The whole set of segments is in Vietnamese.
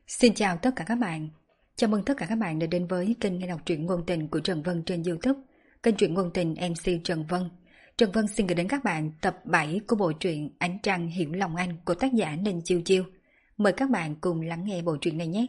Xin chào tất cả các bạn. Chào mừng tất cả các bạn đã đến với kênh nghe đọc truyện ngôn tình của Trần Vân trên YouTube. Kênh truyện ngôn tình MC Trần Vân. Trần Vân xin gửi đến các bạn tập 7 của bộ truyện Ánh Trăng Hiểu Lòng Anh của tác giả Ninh Chiêu Chiêu. Mời các bạn cùng lắng nghe bộ truyện này nhé.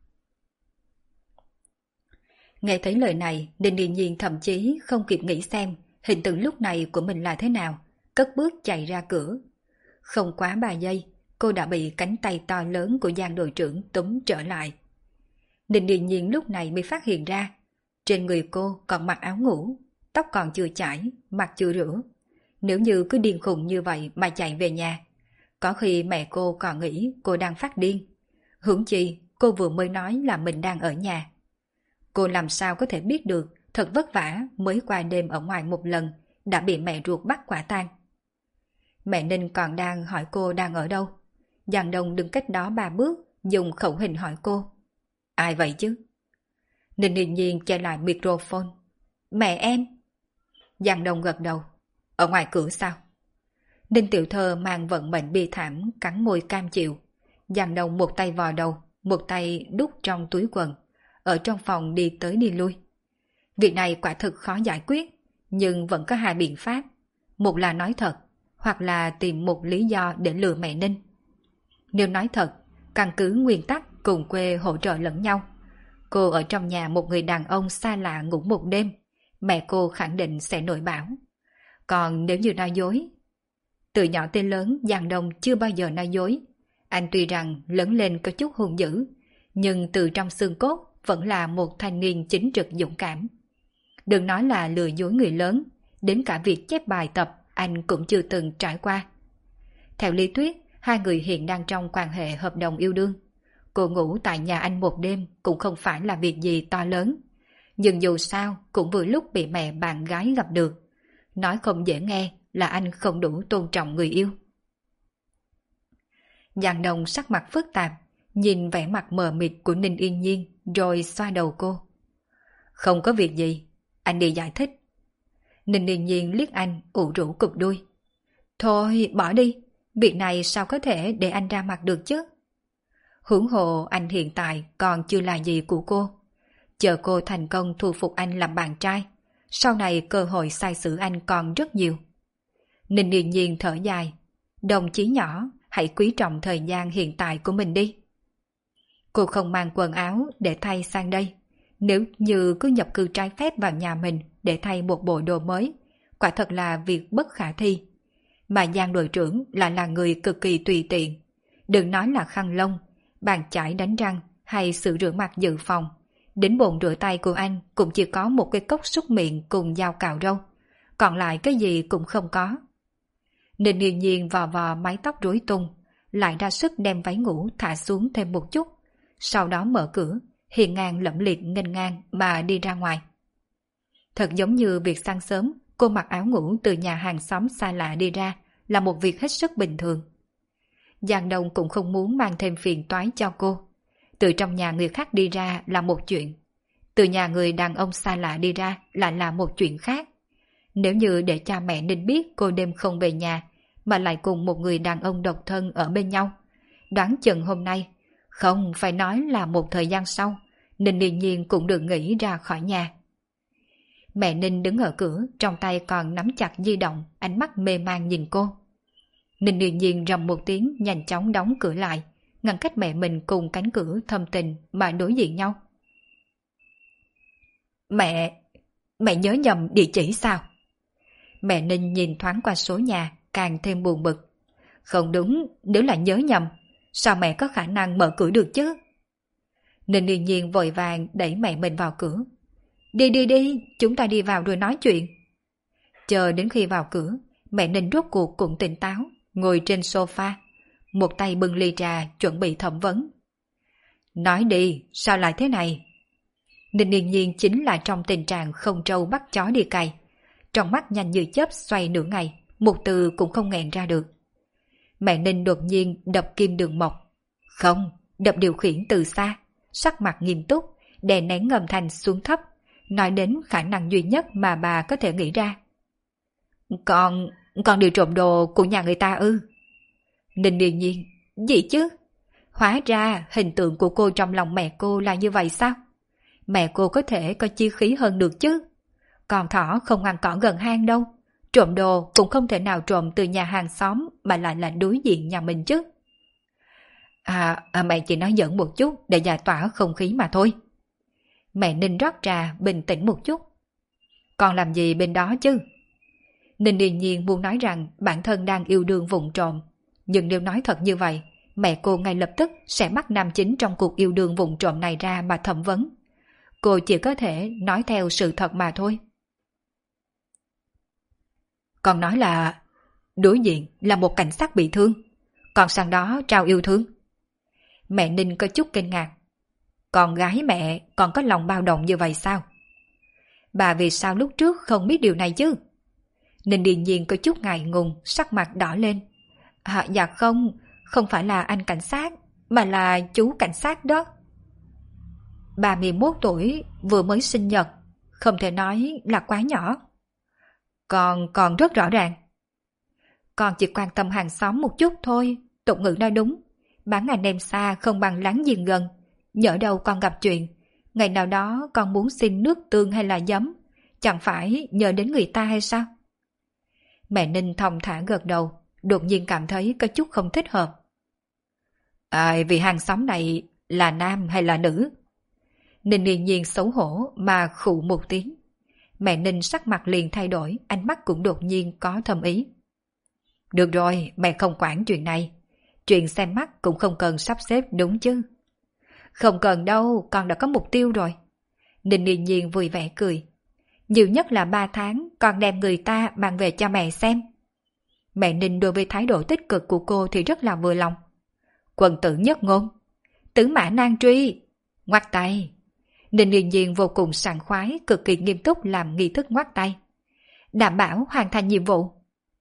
Nghe thấy lời này, Ninh Điền Nhiên thậm chí không kịp nghĩ xem hình tượng lúc này của mình là thế nào, cất bước chạy ra cửa. Không quá 3 giây, cô đã bị cánh tay to lớn của Giang đội trưởng túm trở lại. Ninh Điền Nhiên lúc này mới phát hiện ra, trên người cô còn mặc áo ngủ, tóc còn chưa chải, mặt chưa rửa. Nếu như cứ điên khùng như vậy mà chạy về nhà, có khi mẹ cô còn nghĩ cô đang phát điên. Huống chi cô vừa mới nói là mình đang ở nhà. Cô làm sao có thể biết được thật vất vả mới qua đêm ở ngoài một lần đã bị mẹ ruột bắt quả tang. Mẹ Ninh còn đang hỏi cô đang ở đâu. Giang Đông đứng cách đó 3 bước, dùng khẩu hình hỏi cô. Ai vậy chứ? Ninh Điền Nhiên che lại microphone. Mẹ em. Giang Đông gật đầu. Ở ngoài cửa sao? Ninh Tiểu Thơ mang vận mệnh bi thảm cắn môi cam chịu. Giang Đông một tay vò đầu, một tay đút trong túi quần, ở trong phòng đi tới đi lui. Việc này quả thực khó giải quyết, nhưng vẫn có 2 biện pháp. Một là nói thật, hoặc là tìm một lý do để lừa mẹ Ninh. Nếu nói thật, căn cứ nguyên tắc cùng quê hỗ trợ lẫn nhau. Cô ở trong nhà một người đàn ông xa lạ ngủ một đêm, mẹ cô khẳng định sẽ nổi bão. Còn nếu như nói dối, từ nhỏ tới lớn Giang Đông chưa bao giờ nói dối. Anh tuy rằng lớn lên có chút hung dữ, nhưng từ trong xương cốt vẫn là một thanh niên chính trực dũng cảm. Đừng nói là lừa dối người lớn, đến cả việc chép bài tập anh cũng chưa từng trải qua. Theo lý thuyết, 2 người hiện đang trong quan hệ hợp đồng yêu đương. Cô ngủ tại nhà anh một đêm cũng không phải là việc gì to lớn. Nhưng dù sao cũng vừa lúc bị mẹ bạn gái gặp được. Nói không dễ nghe là anh không đủ tôn trọng người yêu. Giang Đông sắc mặt phức tạp, nhìn vẻ mặt mờ mịt của Ninh Yên Nhiên rồi xoa đầu cô. Không có việc gì, anh đi giải thích. Ninh Yên Nhiên liếc anh ủ rũ cụp đuôi. Thôi bỏ đi, việc này sao có thể để anh ra mặt được chứ? Huống hồ anh hiện tại còn chưa là gì của cô. Chờ cô thành công thu phục anh làm bạn trai, sau này cơ hội sai xử anh còn rất nhiều. Ninh Yên Nhiên thở dài. Đồng chí nhỏ, hãy quý trọng thời gian hiện tại của mình đi. Cô không mang quần áo để thay sang đây. Nếu như cứ nhập cư trái phép vào nhà mình để thay một bộ đồ mới, quả thật là việc bất khả thi. Mà Giang đội trưởng lại là người cực kỳ tùy tiện. Đừng nói là khăn lông, bàn chải đánh răng hay sữa rửa mặt dự phòng. Đến bồn rửa tay của anh cũng chỉ có một cái cốc súc miệng cùng dao cạo râu. Còn lại cái gì cũng không có. Ninh Yên Nhiên vò vò mái tóc rối tung, lại ra sức đem váy ngủ thả xuống thêm một chút. Sau đó mở cửa, hiền ngang lẫm liệt nghênh ngang mà đi ra ngoài. Thật giống như việc sáng sớm cô mặc áo ngủ từ nhà hàng xóm xa lạ đi ra là một việc hết sức bình thường. Giang Đông cũng không muốn mang thêm phiền toái cho cô. Từ trong nhà người khác đi ra là một chuyện, từ nhà người đàn ông xa lạ đi ra lại là một chuyện khác. Nếu như để cha mẹ Ninh biết cô đêm không về nhà mà lại cùng một người đàn ông độc thân ở bên nhau, đoán chừng hôm nay, không phải nói là một thời gian sau, Ninh Điền Nhiên cũng được nghỉ ra khỏi nhà. Mẹ Ninh đứng ở cửa, trong tay còn nắm chặt di động, ánh mắt mê man nhìn cô. Ninh Điền Nhiên rầm một tiếng nhanh chóng đóng cửa lại, ngăn cách mẹ mình cùng cánh cửa thâm tình mà đối diện nhau. Mẹ nhớ nhầm địa chỉ sao? Mẹ Ninh nhìn thoáng qua số nhà, càng thêm buồn bực. Không đúng, nếu là nhớ nhầm, sao mẹ có khả năng mở cửa được chứ? Ninh Điền Nhiên vội vàng đẩy mẹ mình vào cửa. Đi, chúng ta đi vào rồi nói chuyện. Chờ đến khi vào cửa, mẹ Ninh rốt cuộc cũng tỉnh táo, ngồi trên sofa, một tay bưng ly trà chuẩn bị thẩm vấn. Nói đi, sao lại thế này? Ninh Điền Nhiên chính là trong tình trạng không trâu bắt chó đi cày. Trong mắt nhanh như chớp xoay nửa ngày, một từ cũng không nghẹn ra được. Mẹ Ninh đột nhiên đập kim đường mộc. Không, đập điều khiển từ xa, sắc mặt nghiêm túc, đè nén ngầm thành xuống thấp, nói đến khả năng duy nhất mà bà có thể nghĩ ra. Con đi trộm đồ của nhà người ta ư? Ninh Điền Nhiên, gì chứ? Hóa ra hình tượng của cô trong lòng mẹ cô là như vậy sao? Mẹ cô có thể có chí khí hơn được chứ. Con thỏ không ăn cỏ gần hang đâu. Trộm đồ cũng không thể nào trộm từ nhà hàng xóm mà lại là đối diện nhà mình chứ. Mẹ chỉ nói giỡn một chút để giải tỏa không khí mà thôi. Mẹ Ninh rót trà bình tĩnh một chút. Con làm gì bên đó chứ? Ninh điềm nhiên muốn nói rằng bản thân đang yêu đương vụng trộm. Nhưng nếu nói thật như vậy, mẹ cô ngay lập tức sẽ bắt nam chính trong cuộc yêu đương vụng trộm này ra mà thẩm vấn. Cô chỉ có thể nói theo sự thật mà thôi. Con nói là đối diện là một cảnh sát bị thương, còn sang đó trao yêu thương. Mẹ Ninh có chút kinh ngạc. Con gái mẹ còn có lòng bao đồng như vậy sao? Bà vì sao lúc trước không biết điều này chứ? Ninh điềm nhiên có chút ngại ngùng, sắc mặt đỏ lên. Dạ không, không phải là anh cảnh sát, mà là chú cảnh sát đó. 31 tuổi, vừa mới sinh nhật, không thể nói là quá nhỏ. Còn rất rõ ràng. Con chỉ quan tâm hàng xóm một chút thôi, tục ngữ nói đúng. Bán anh em xa không bằng láng giềng gần. Nhỡ đâu con gặp chuyện, ngày nào đó con muốn xin nước tương hay là giấm, chẳng phải nhờ đến người ta hay sao? Mẹ Ninh thong thả gật đầu, đột nhiên cảm thấy có chút không thích hợp. Vì hàng xóm này là nam hay là nữ? Ninh điềm nhiên xấu hổ mà khụ một tiếng. Mẹ Ninh sắc mặt liền thay đổi, ánh mắt cũng đột nhiên có thâm ý. Được rồi, mẹ không quản chuyện này. Chuyện xem mắt cũng không cần sắp xếp đúng chứ? Không cần đâu, con đã có mục tiêu rồi. Ninh điềm nhiên vui vẻ cười. Nhiều nhất là 3 tháng, con đem người ta mang về cho mẹ xem. Mẹ Ninh đối với thái độ tích cực của cô thì rất là vừa lòng. Quần tử nhất ngôn, tứ mã nan truy, ngoắt tay. Ninh điềm nhiên vô cùng sảng khoái, cực kỳ nghiêm túc làm nghi thức ngoắt tay. Đảm bảo hoàn thành nhiệm vụ.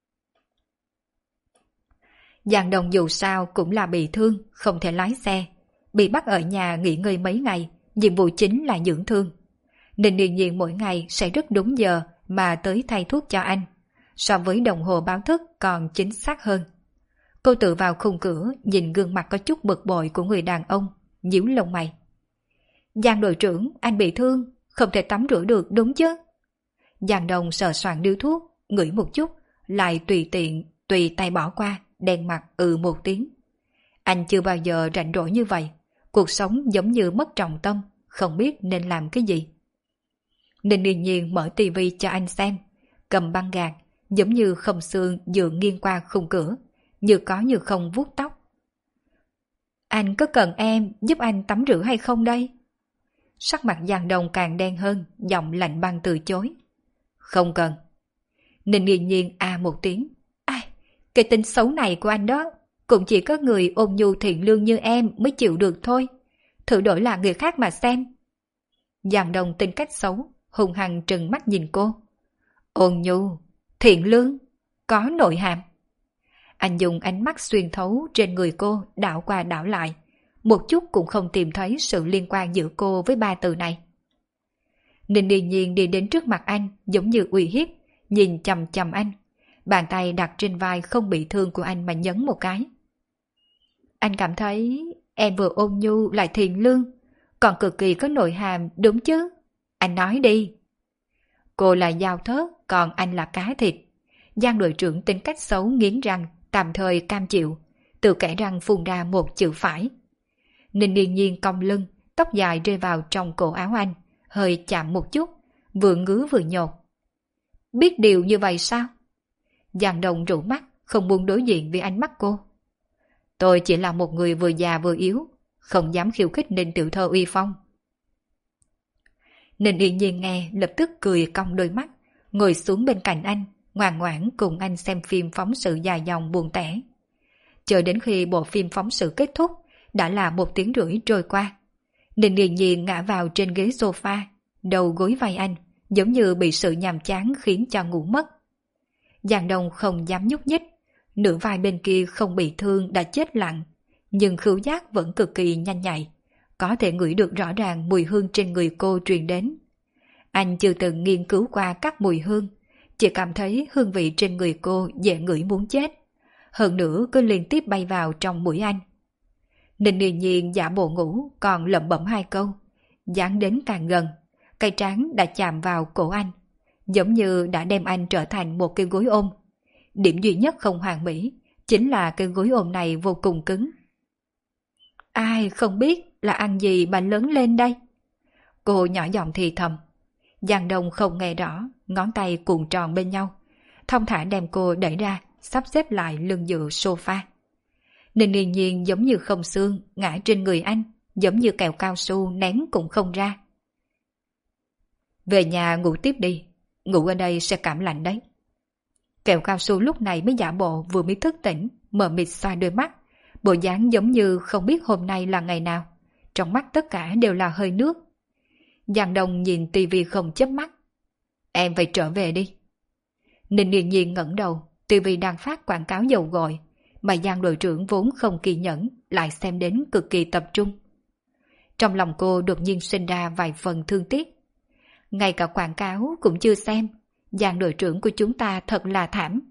Giang Đồng dù sao cũng là bị thương, không thể lái xe. Bị bắt ở nhà nghỉ ngơi mấy ngày, nhiệm vụ chính là dưỡng thương. Ninh điềm nhiên mỗi ngày sẽ rất đúng giờ mà tới thay thuốc cho anh. So với đồng hồ báo thức còn chính xác hơn. Cô tự vào khung cửa, nhìn gương mặt có chút bực bội của người đàn ông, nhíu lông mày. Giang đội trưởng, anh bị thương, không thể tắm rửa được đúng chứ? Giang Đồng sờ soạn điếu thuốc, ngửi một chút, lại tùy tay bỏ qua, đen mặt một tiếng. Anh chưa bao giờ rảnh rỗi như vậy, cuộc sống giống như mất trọng tâm, không biết nên làm cái gì. Ninh điềm nhiên mở tivi cho anh xem, cầm băng gạc, giống như không xương dựa nghiêng qua khung cửa, như có như không vuốt tóc. Anh có cần em giúp anh tắm rửa hay không đây? Sắc mặt Giang Đồng càng đen hơn, giọng lạnh băng từ chối. Không cần. Ninh điềm nhiên một tiếng. Ai, cái tính xấu này của anh đó, cũng chỉ có người ôn nhu thiện lương như em mới chịu được thôi. Thử đổi là người khác mà xem. Giang Đồng tính cách xấu, hung hăng trừng mắt nhìn cô. Ôn nhu, thiện lương, có nội hàm. Anh dùng ánh mắt xuyên thấu trên người cô đảo qua đảo lại, một chút cũng không tìm thấy sự liên quan giữa cô với ba từ này. Ninh điềm nhiên đi đến trước mặt anh giống như uy hiếp, nhìn chằm chằm anh, bàn tay đặt trên vai không bị thương của anh mà nhấn một cái. Anh cảm thấy em vừa ôn nhu lại thiện lương, còn cực kỳ có nội hàm đúng chứ? Anh nói đi. Cô là dao thớt, còn anh là cá thịt. Giang đội trưởng tính cách xấu nghiến răng, tạm thời cam chịu, từ kẽ răng phun ra một chữ phải. Ninh điềm nhiên cong lưng, tóc dài rơi vào trong cổ áo anh, hơi chạm một chút, vừa ngứa vừa nhột. Biết điều như vậy sao? Giang Đồng rủ mắt, không muốn đối diện với ánh mắt cô. Tôi chỉ là một người vừa già vừa yếu, không dám khiêu khích Ninh tiểu thơ uy phong. Ninh điềm nhiên nghe lập tức cười cong đôi mắt, ngồi xuống bên cạnh anh, ngoan ngoãn cùng anh xem phim phóng sự dài dòng buồn tẻ. Chờ đến khi bộ phim phóng sự kết thúc, đã là 1 tiếng rưỡi trôi qua. Ninh điềm nhiên ngã vào trên ghế sofa, đầu gối vai anh, giống như bị sự nhàm chán khiến cho ngủ mất. Giang Đông không dám nhúc nhích, nửa vai bên kia không bị thương đã chết lặng, nhưng khứu giác vẫn cực kỳ nhanh nhạy, có thể ngửi được rõ ràng mùi hương trên người cô truyền đến. Anh chưa từng nghiên cứu qua các mùi hương, chỉ cảm thấy hương vị trên người cô dễ ngửi muốn chết, hơn nữa cứ liên tiếp bay vào trong mũi anh. Ninh Điền Nhiên giả bộ ngủ còn lẩm bẩm hai câu. Dán đến càng gần, cây trán đã chạm vào cổ anh, giống như đã đem anh trở thành một cái gối ôm. Điểm duy nhất không hoàn mỹ chính là cái gối ôm này vô cùng cứng. Ai không biết là ăn gì mà lớn lên đây? Cô nhỏ giọng thì thầm. Giang Đông không nghe rõ, ngón tay cuộn tròn bên nhau, thong thả đem cô đẩy ra, sắp xếp lại lưng dựa sofa. Ninh Điền Nhiên giống như không xương ngã trên người anh, giống như kẹo cao su nén cũng không ra. Về nhà ngủ tiếp đi, ngủ ở đây sẽ cảm lạnh đấy. Kẹo cao su lúc này mới giả bộ vừa mới thức tỉnh, mờ mịt xoa đôi mắt, bộ dáng giống như không biết hôm nay là ngày nào. Trong mắt tất cả đều là hơi nước. Giang Đông nhìn tivi không chớp mắt. Em phải trở về đi. Ninh Điền Nhiên ngẩng đầu, tivi đang phát quảng cáo dầu gội, mà Giang đội trưởng vốn không kiên nhẫn lại xem đến cực kỳ tập trung. Trong lòng cô đột nhiên sinh ra vài phần thương tiếc. Ngay cả quảng cáo cũng chưa xem, Giang đội trưởng của chúng ta thật là thảm.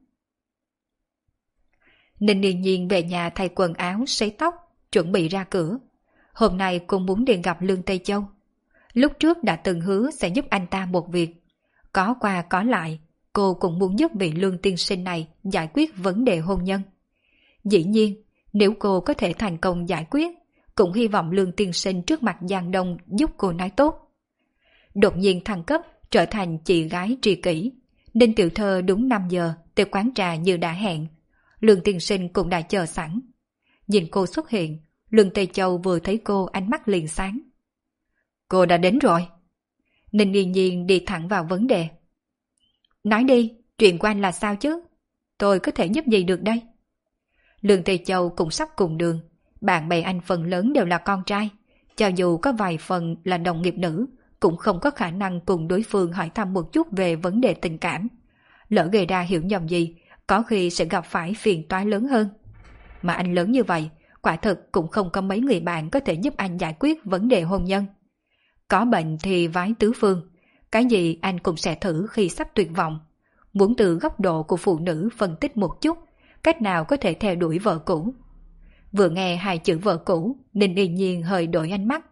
Ninh Điền Nhiên về nhà thay quần áo, sấy tóc, chuẩn bị ra cửa. Hôm nay cô muốn đi gặp Lương Tây Châu. Lúc trước đã từng hứa sẽ giúp anh ta một việc. Có qua có lại, cô cũng muốn giúp vị Lương tiên sinh này giải quyết vấn đề hôn nhân. Dĩ nhiên, nếu cô có thể thành công giải quyết, cũng hy vọng Lương tiên sinh trước mặt Giang Đông giúp cô nói tốt. Đột nhiên thăng cấp, trở thành chị gái tri kỷ. Ninh tiểu thơ đúng 5 giờ tới quán trà như đã hẹn. Lương tiên sinh cũng đã chờ sẵn. Nhìn cô xuất hiện, Lương Tây Châu vừa thấy cô ánh mắt liền sáng. Cô đã đến rồi. Ninh Điền Nhiên đi thẳng vào vấn đề. Nói đi, chuyện của anh là sao chứ? Tôi có thể giúp gì được đây? Lương Tây Châu cũng sắp cùng đường. Bạn bè anh phần lớn đều là con trai. Cho dù có vài phần là đồng nghiệp nữ, cũng không có khả năng cùng đối phương hỏi thăm một chút về vấn đề tình cảm. Lỡ gây ra hiểu nhầm gì, có khi sẽ gặp phải phiền toái lớn hơn. Mà anh lớn như vậy, quả thực cũng không có mấy người bạn có thể giúp anh giải quyết vấn đề hôn nhân. Có bệnh thì vái tứ phương, cái gì anh cũng sẽ thử khi sắp tuyệt vọng. Muốn từ góc độ của phụ nữ phân tích một chút, cách nào có thể theo đuổi vợ cũ. Vừa nghe hai chữ vợ cũ, Ninh Điền Nhiên hơi đổi ánh mắt.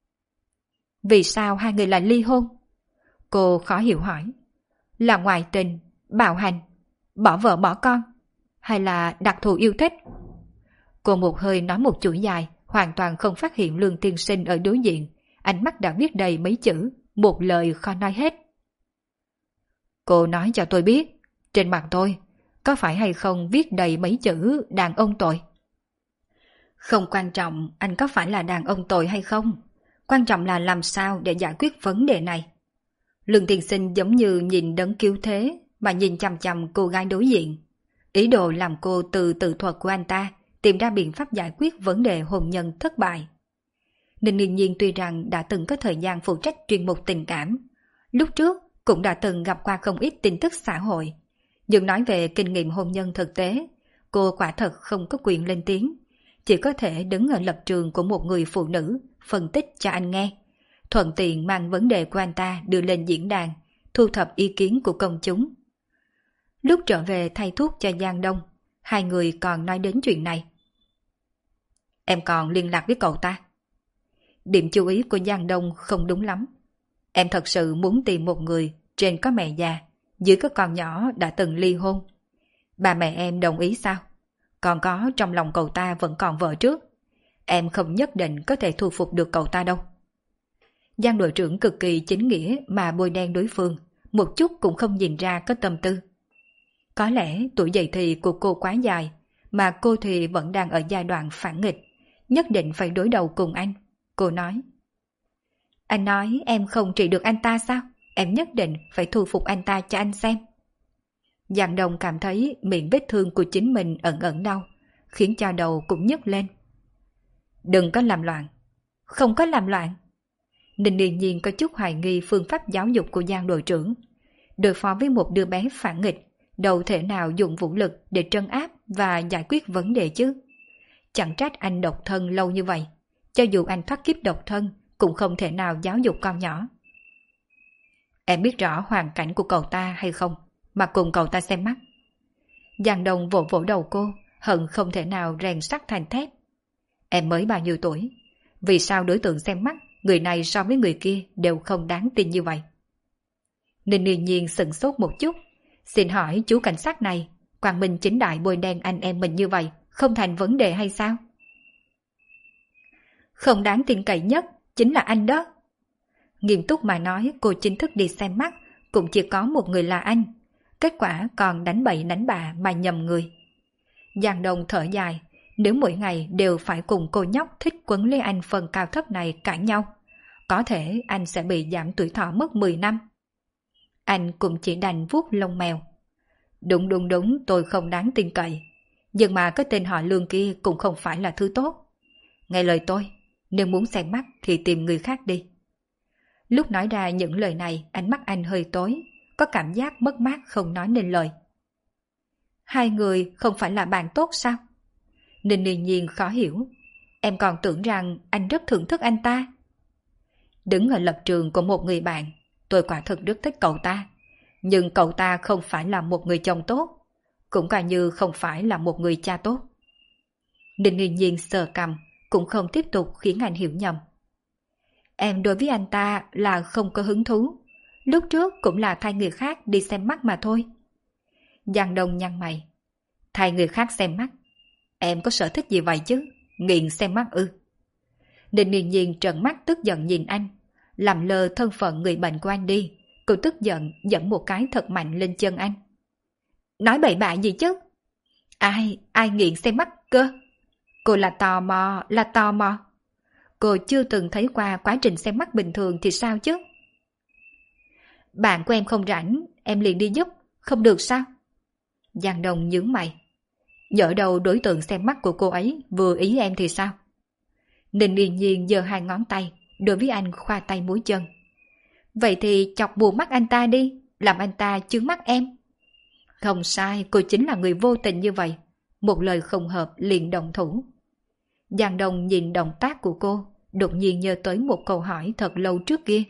Vì sao hai người lại ly hôn? Cô khó hiểu hỏi. Là ngoại tình, bạo hành, bỏ vợ bỏ con, hay là đặc thù yêu thích? Cô một hơi nói một chuỗi dài, hoàn toàn không phát hiện Lương tiên sinh ở đối diện. Ánh mắt đã viết đầy mấy chữ, một lời khó nói hết. Cô nói cho tôi biết, trên mặt tôi, có phải hay không viết đầy mấy chữ đàn ông tội? Không quan trọng anh có phải là đàn ông tội hay không. Quan trọng là làm sao để giải quyết vấn đề này. Lương tiên sinh giống như nhìn đấng cứu thế mà nhìn chằm chằm cô gái đối diện. Ý đồ làm cô từ tự thuật của anh ta tìm ra biện pháp giải quyết vấn đề hôn nhân thất bại. Ninh Điền Nhiên tuy rằng đã từng có thời gian phụ trách chuyên mục tình cảm, lúc trước cũng đã từng gặp qua không ít tin tức xã hội, nhưng nói về kinh nghiệm hôn nhân thực tế, cô quả thật không có quyền lên tiếng, chỉ có thể đứng ở lập trường của một người phụ nữ phân tích cho anh nghe, thuận tiện mang vấn đề của anh ta đưa lên diễn đàn, thu thập ý kiến của công chúng. Lúc trở về thay thuốc cho Giang Đông, hai người còn nói đến chuyện này. Em còn liên lạc với cậu ta? Điểm chú ý của Giang Đông không đúng lắm. Em thật sự muốn tìm một người trên có mẹ già, dưới có con nhỏ đã từng ly hôn. Ba mẹ em đồng ý sao? Còn có trong lòng cậu ta vẫn còn vợ trước. Em không nhất định có thể thu phục được cậu ta đâu. Giang đội trưởng cực kỳ chính nghĩa mà bôi đen đối phương, một chút cũng không nhìn ra có tâm tư. Có lẽ tuổi dậy thì của cô quá dài, mà cô thì vẫn đang ở giai đoạn phản nghịch, nhất định phải đối đầu cùng anh. Cô nói. Anh nói em không trị được anh ta sao? Em nhất định phải thu phục anh ta cho anh xem. Giang Đông cảm thấy miệng vết thương của chính mình ẩn ẩn đau, khiến cho đầu cũng nhức lên. Đừng có làm loạn. Không có làm loạn. Ninh Điền Nhiên có chút hoài nghi phương pháp giáo dục của Giang đội trưởng. Đối phó với một đứa bé phản nghịch, đâu thể nào dùng vũ lực để trấn áp và giải quyết vấn đề chứ. Chẳng trách anh độc thân lâu như vậy. Cho dù anh thoát kiếp độc thân, cũng không thể nào giáo dục con nhỏ. Em biết rõ hoàn cảnh của cậu ta hay không, mà cùng cậu ta xem mắt. Giang Đông vỗ vỗ đầu cô, hận không thể nào rèn sắt thành thép. Em mới bao nhiêu tuổi? Vì sao đối tượng xem mắt, người này so với người kia đều không đáng tin như vậy? Ninh Yên Nhiên sững sốt một chút. Xin hỏi chú cảnh sát này, quang minh chính đại bôi đen anh em mình như vậy, không thành vấn đề hay sao? Không đáng tin cậy nhất chính là anh đó. Nghiêm túc mà nói, cô chính thức đi xem mắt, cũng chỉ có một người là anh. Kết quả còn đánh bậy đánh bạ mà nhầm người. Giang Đông thở dài, nếu mỗi ngày đều phải cùng cô nhóc thích quấn lấy anh phần cao thấp này cãi nhau, có thể anh sẽ bị giảm tuổi thọ mất 10 năm. Anh cũng chỉ đành vuốt lông mèo. Đúng, tôi không đáng tin cậy. Nhưng mà cái tên họ Lương kia cũng không phải là thứ tốt. Nghe lời tôi, nếu muốn xem mắt thì tìm người khác đi. Lúc nói ra những lời này, ánh mắt anh hơi tối, có cảm giác mất mát không nói nên lời. Hai người không phải là bạn tốt sao? Ninh Yên Nhiên khó hiểu. Em còn tưởng rằng anh rất thưởng thức anh ta. Đứng ở lập trường của một người bạn, tôi quả thực rất thích cậu ta. Nhưng cậu ta không phải là một người chồng tốt, cũng coi như không phải là một người cha tốt. Ninh Yên Nhiên sờ cằm, cũng không tiếp tục khiến anh hiểu nhầm. Em đối với anh ta là không có hứng thú. Lúc trước cũng là thay người khác đi xem mắt mà thôi. Giang Đông nhăn mày. Thay người khác xem mắt? Em có sở thích gì vậy chứ? Nghiện xem mắt ư? Ninh Yên Nhiên trợn mắt tức giận nhìn anh, làm lơ thân phận người bệnh của anh đi. Cô tức giận giẫm một cái thật mạnh lên chân anh. Nói bậy bạ gì chứ? Ai nghiện xem mắt cơ? Cô là tò mò. Cô chưa từng thấy qua quá trình xem mắt bình thường thì sao chứ? Bạn của em không rảnh, em liền đi giúp, không được sao? Giang Đông nhướng mày. Nhỡ đầu đối tượng xem mắt của cô ấy vừa ý em thì sao? Ninh Yên Nhiên giơ hai ngón tay, đối với anh khoa tay múi chân. Vậy thì chọc bù mắt anh ta đi, làm anh ta chướng mắt em. Không sai, cô chính là người vô tình như vậy. Một lời không hợp liền động thủ. Giang Đông nhìn động tác của cô, đột nhiên nhớ tới một câu hỏi thật lâu trước kia.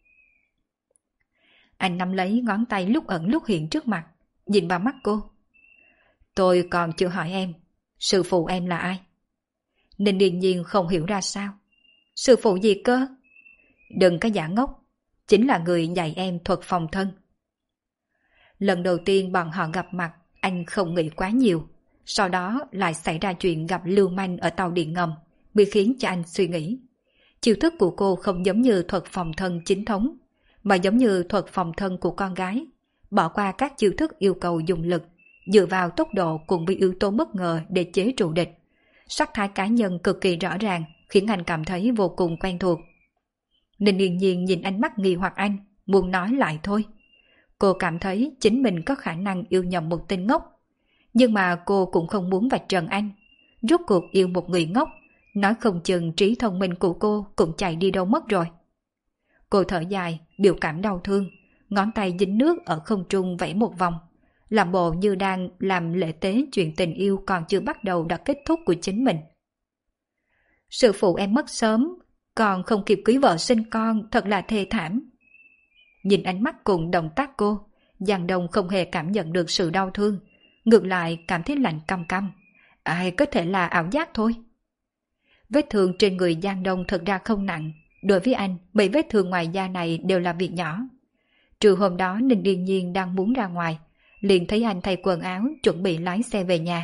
Anh nắm lấy ngón tay lúc ẩn lúc hiện trước mặt, nhìn vào mắt cô. Tôi còn chưa hỏi em, sư phụ em là ai? Ninh Điền Nhiên không hiểu ra sao. Sư phụ gì cơ? Đừng có giả ngốc, chính là người dạy em thuật phòng thân. Lần đầu tiên bọn họ gặp mặt, anh không nghĩ quá nhiều. Sau đó lại xảy ra chuyện gặp lưu manh ở tàu điện ngầm, mới khiến cho anh suy nghĩ. Chiêu thức của cô không giống như thuật phòng thân chính thống, mà giống như thuật phòng thân của con gái. Bỏ qua các chiêu thức yêu cầu dùng lực, dựa vào tốc độ cùng với yếu tố bất ngờ để chế trụ địch. Sắc thái cá nhân cực kỳ rõ ràng, khiến anh cảm thấy vô cùng quen thuộc. Ninh Yên Nhiên nhìn ánh mắt nghi hoặc anh, muốn nói lại thôi. Cô cảm thấy chính mình có khả năng yêu nhầm một tên ngốc. Nhưng mà cô cũng không muốn vạch trần anh. Rốt cuộc yêu một người ngốc, nói không chừng trí thông minh của cô cũng chạy đi đâu mất rồi. Cô thở dài, biểu cảm đau thương, ngón tay dính nước ở không trung vẫy một vòng, làm bộ như đang làm lễ tế chuyện tình yêu còn chưa bắt đầu đã kết thúc của chính mình. Sư phụ em mất sớm, còn không kịp cưới vợ sinh con, thật là thê thảm. Nhìn ánh mắt cùng động tác cô, Giang Đông không hề cảm nhận được sự đau thương, ngược lại cảm thấy lạnh căm căm. Ai có thể là ảo giác thôi. Vết thương trên người Giang Đông thật ra không nặng, đối với anh, mấy vết thương ngoài da này đều là việc nhỏ. Trừ hôm đó Ninh Điền Nhiên đang muốn ra ngoài, liền thấy anh thay quần áo chuẩn bị lái xe về nhà.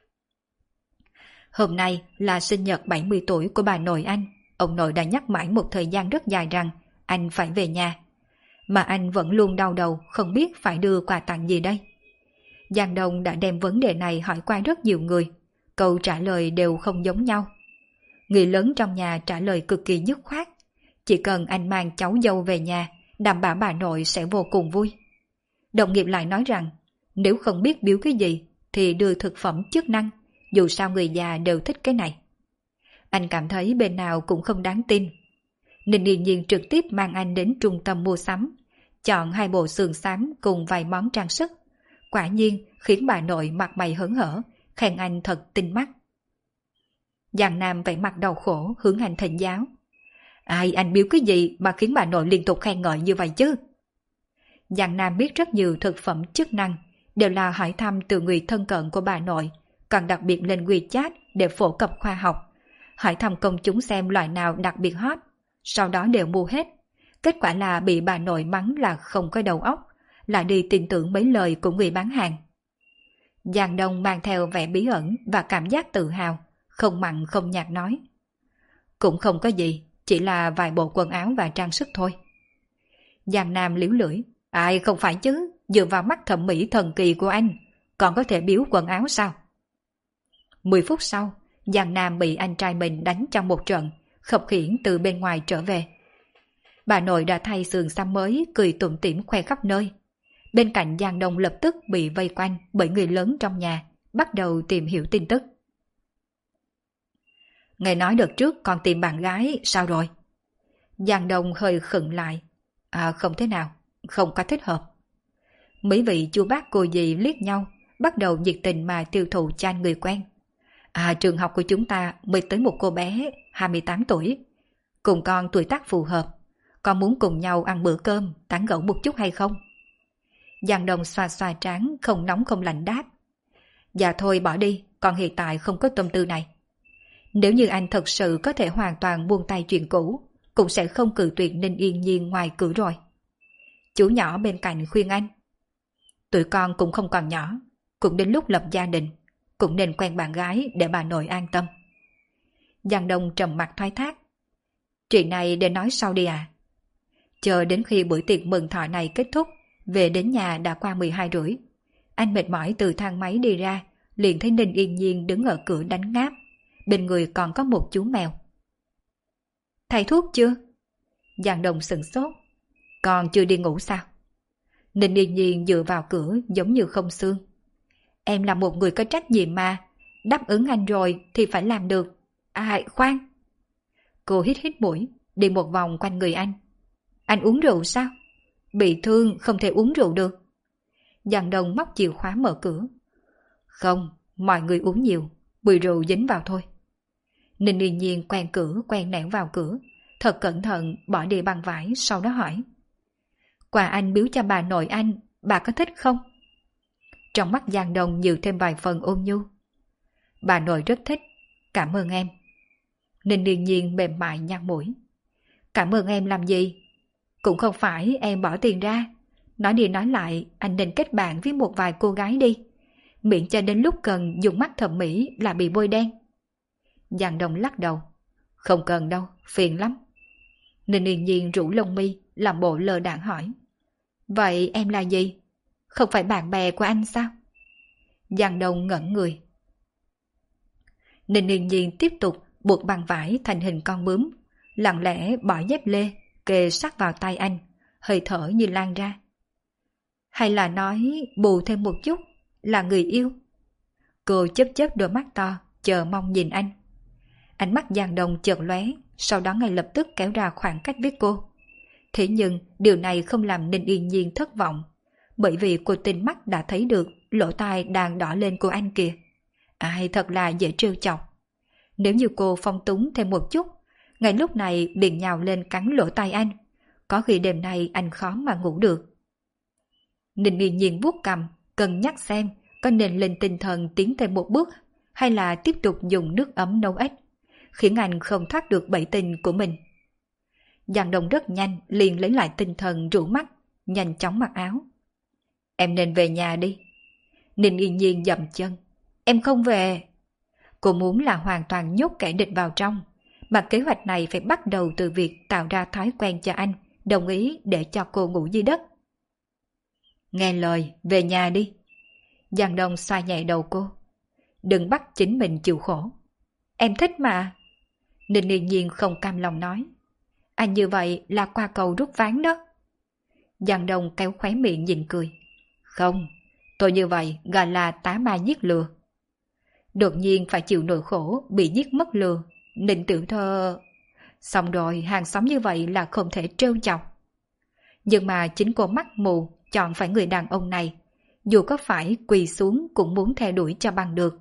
Hôm nay là sinh nhật 70 tuổi của bà nội anh. Ông nội đã nhắc mãi một thời gian rất dài rằng anh phải về nhà. Mà anh vẫn luôn đau đầu không biết phải đưa quà tặng gì đây. Giang Đông đã đem vấn đề này hỏi qua rất nhiều người. Câu trả lời đều không giống nhau. Người lớn trong nhà trả lời cực kỳ dứt khoát. Chỉ cần anh mang cháu dâu về nhà, đảm bảo bà nội sẽ vô cùng vui. Đồng nghiệp lại nói rằng, nếu không biết biếu cái gì, thì đưa thực phẩm chức năng, dù sao người già đều thích cái này. Anh cảm thấy bên nào cũng không đáng tin. Ninh Yên Nhiên trực tiếp mang anh đến trung tâm mua sắm, chọn 2 bộ sườn xám cùng vài món trang sức. Quả nhiên khiến bà nội mặt mày hớn hở, khen anh thật tinh mắt. Giang Nam vẻ mặt đau khổ hướng anh thỉnh giáo. Ai anh biếu cái gì mà khiến bà nội liên tục khen ngợi như vậy chứ? Giang Nam biết rất nhiều thực phẩm chức năng, đều là hỏi thăm từ người thân cận của bà nội, còn đặc biệt lên WeChat để phổ cập khoa học. hỏi thăm công chúng xem loại nào đặc biệt hot, sau đó đều mua hết. Kết quả là bị bà nội mắng là không có đầu óc, lại đi tin tưởng mấy lời của người bán hàng. Giang Đông mang theo vẻ bí ẩn và cảm giác tự hào, không mặn không nhạt nói. Cũng không có gì, chỉ là vài bộ quần áo và trang sức thôi. Giang Nam liếu lưỡi, ai không phải chứ, dựa vào mắt thẩm mỹ thần kỳ của anh, còn có thể biếu quần áo sao? 10 phút sau, Giang Nam bị anh trai mình đánh trong một trận, khập khiễng từ bên ngoài trở về. Bà nội đã thay sườn xăm mới, cười tủm tỉm khoe khắp nơi. Bên cạnh Giang Đông lập tức bị vây quanh bởi người lớn trong nhà, bắt đầu tìm hiểu tin tức. Nghe nói đợt trước còn tìm bạn gái, sao rồi? Giang Đông hơi khựng lại. Không thế nào, không có thích hợp. Mấy vị chú bác cô dì liếc nhau, bắt đầu nhiệt tình mà tiêu thụ cho anh người quen. Trường học của chúng ta mới tới một cô bé 28 tuổi, cùng con tuổi tác phù hợp. Con muốn cùng nhau ăn bữa cơm, tán gẫu một chút hay không? Giang Đông xoa xoa trán, không nóng không lạnh đáp. Dạ thôi bỏ đi, con hiện tại không có tâm tư này. Nếu như anh thật sự có thể hoàn toàn buông tay chuyện cũ, cũng sẽ không cự tuyệt Ninh Yên Nhiên ngoài cửa rồi. Chú nhỏ bên cạnh khuyên anh. Tụi con cũng không còn nhỏ, cũng đến lúc lập gia đình, cũng nên quen bạn gái để bà nội an tâm. Giang Đông trầm mặt thoái thác. Chuyện này để nói sau đi à? Chờ đến khi buổi tiệc mừng thọ này kết thúc, về đến nhà đã qua 12 rưỡi. Anh mệt mỏi từ thang máy đi ra, liền thấy Ninh Yên Nhiên đứng ở cửa đánh ngáp. Bên người còn có một chú mèo. Thay thuốc chưa? Giang Đông sửng sốt. Còn chưa đi ngủ sao? Ninh Yên Nhiên dựa vào cửa giống như không xương. Em là một người có trách nhiệm mà, đáp ứng anh rồi thì phải làm được. Khoan. Cô hít hít mũi, đi một vòng quanh người anh. Anh uống rượu sao? Bị thương không thể uống rượu được. Giang Đông móc chìa khóa mở cửa. Không, mọi người uống nhiều, mùi rượu dính vào thôi. Ninh Yên Nhiên quen cửa quen nẻo vào cửa, thật cẩn thận bỏ đi băng vải, sau đó hỏi. Quà anh biếu cho bà nội anh, bà có thích không? Trong mắt Giang Đông nhiều thêm vài phần ôn nhu. Bà nội rất thích, cảm ơn em. Ninh Yên Nhiên mềm mại nhăn mũi. Cảm ơn em làm gì? Cũng không phải em bỏ tiền ra. Nói đi nói lại, anh nên kết bạn với một vài cô gái đi. Miễn cho đến lúc cần dùng mắt thẩm mỹ là bị bôi đen. Giang Đông lắc đầu. Không cần đâu, phiền lắm. Ninh Yên Nhiên rủ lông mi, làm bộ lơ đãng hỏi. Vậy em là gì? Không phải bạn bè của anh sao? Giang Đông ngẩn người. Ninh Yên Nhiên tiếp tục buộc băng vải thành hình con bướm, lặng lẽ bỏ dép lê, kề sát vào tay anh, hơi thở như lan ra. Hay là nói bù thêm một chút, là người yêu? Cô chớp chớp đôi mắt to, chờ mong nhìn anh. Ánh mắt Giang Đông chợt lóe, sau đó ngay lập tức kéo ra khoảng cách với cô. Thế nhưng điều này không làm Ninh Yên Nhiên thất vọng, bởi vì cô tinh mắt đã thấy được lỗ tai đang đỏ lên của anh kìa. Thật là dễ trêu chọc. Nếu như cô phong túng thêm một chút, ngay lúc này liền nhào lên cắn lỗ tai anh, có khi đêm nay anh khó mà ngủ được. Ninh Yên Nhiên vuốt cằm, cân nhắc xem có nên lên tinh thần tiến thêm một bước hay là tiếp tục dùng nước ấm nấu ếch, khiến anh không thoát được bẫy tình của mình. Giang Đông rất nhanh liền lấy lại tinh thần rủ mắt, nhanh chóng mặc áo. Em nên về nhà đi. Ninh Yên Nhiên dậm chân. Em không về. Cô muốn là hoàn toàn nhốt kẻ địch vào trong, mà kế hoạch này phải bắt đầu từ việc tạo ra thói quen cho anh đồng ý để cho cô ngủ dưới đất. Nghe lời, về nhà đi. Giang Đông xoa nhẹ đầu cô. Đừng bắt chính mình chịu khổ. Em thích mà. Ninh Yên Nhiên không cam lòng nói. Anh như vậy là qua cầu rút ván đó. Giang Đông kéo khóe miệng nhìn cười. Không, tôi như vậy gọi là tá ma giết lừa. Đột nhiên phải chịu nỗi khổ bị giết mất lừa, Ninh tiểu thơ... Xong rồi hàng xóm như vậy là không thể trêu chọc. Nhưng mà chính cô mắt mù chọn phải người đàn ông này, dù có phải quỳ xuống cũng muốn theo đuổi cho bằng được.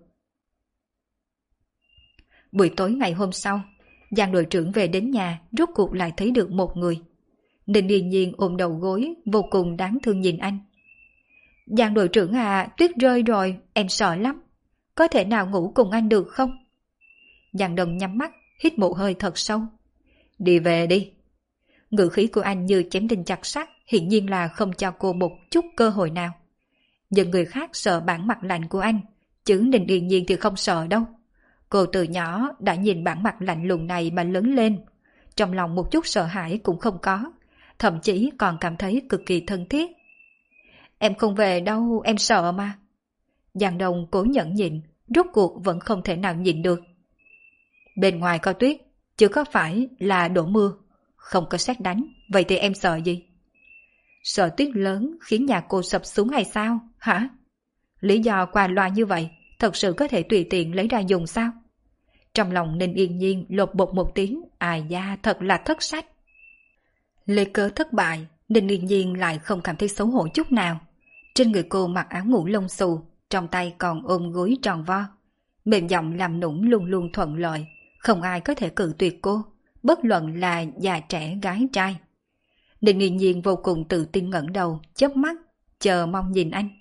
Buổi tối ngày hôm sau, Giang đội trưởng về đến nhà rốt cuộc lại thấy được một người. Ninh Yên Nhiên ôm đầu gối vô cùng đáng thương nhìn anh. Giang đội trưởng à, tuyết rơi rồi, em sợ lắm. Có thể nào ngủ cùng anh được không? Giang Đông nhắm mắt, hít một hơi thật sâu. Đi về đi. Ngữ khí của anh như chém đinh chặt sắt, hiển nhiên là không cho cô một chút cơ hội nào. Những người khác sợ bản mặt lạnh của anh, chứ Ninh Yên Nhiên thì không sợ đâu. Cô từ nhỏ đã nhìn bản mặt lạnh lùng này mà lớn lên. Trong lòng một chút sợ hãi cũng không có, thậm chí còn cảm thấy cực kỳ thân thiết. Em không về đâu, em sợ mà. Giang Đông cố nhẫn nhịn, rốt cuộc vẫn không thể nào nhịn được. Bên ngoài có tuyết, chứ có phải là đổ mưa. Không có sét đánh, vậy thì em sợ gì? Sợ tuyết lớn khiến nhà cô sập xuống hay sao, hả? Lý do qua loa như vậy, thật sự có thể tùy tiện lấy ra dùng sao? Trong lòng Ninh Yên Nhiên lột bột một tiếng, ai da thật là thất sách. Lấy cớ thất bại, Ninh Yên Nhiên lại không cảm thấy xấu hổ chút nào. Trên người cô mặc áo ngủ lông xù, trong tay còn ôm gối tròn vo. Mềm giọng làm nũng luôn luôn thuận lợi, không ai có thể cự tuyệt cô, bất luận là già trẻ gái trai. Ninh Yên Nhiên vô cùng tự tin ngẩng đầu, chớp mắt, chờ mong nhìn anh.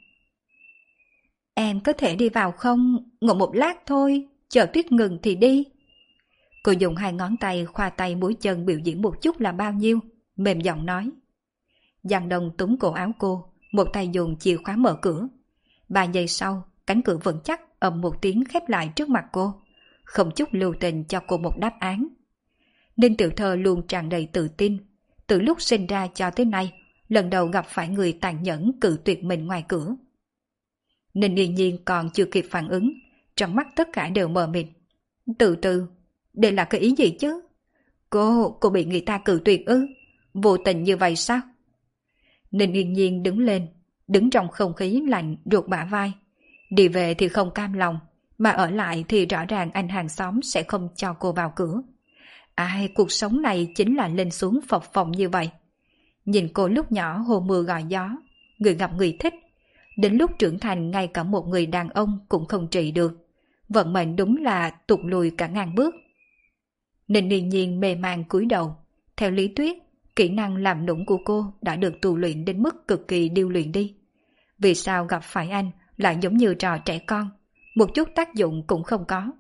Em có thể đi vào không? Ngồi một lát thôi, chờ tuyết ngừng thì đi. Cô dùng hai ngón tay khoa tay múi chân biểu diễn một chút là bao nhiêu, mềm giọng nói. Giang Đông túm cổ áo cô, một tay dùng chìa khóa mở cửa. 3 giây sau, cánh cửa vững chắc ầm một tiếng khép lại trước mặt cô, không chút lưu tình cho cô một đáp án. Ninh Tiểu Thơ luôn tràn đầy tự tin, từ lúc sinh ra cho tới nay, lần đầu gặp phải người tàn nhẫn cự tuyệt mình ngoài cửa. Ninh Yên Nhiên còn chưa kịp phản ứng, trong mắt tất cả đều mờ mịt. Từ từ, đây là cái ý gì chứ? Cô bị người ta cự tuyệt ư? Vô tình như vậy sao? Ninh Yên Nhiên đứng lên, đứng trong không khí lạnh ruột bả vai. Đi về thì không cam lòng, mà ở lại thì rõ ràng anh hàng xóm sẽ không cho cô vào cửa. Ai, cuộc sống này chính là lên xuống phập phồng như vậy. Nhìn cô lúc nhỏ hồ mưa gọi gió, người gặp người thích. Đến lúc trưởng thành ngay cả một người đàn ông cũng không trị được. Vận mệnh đúng là tụt lùi cả ngàn bước. Ninh Yên Nhiên mê man cúi đầu. Theo lý thuyết, kỹ năng làm nũng của cô đã được tu luyện đến mức cực kỳ điêu luyện đi. Vì sao gặp phải anh lại giống như trò trẻ con, một chút tác dụng cũng không có.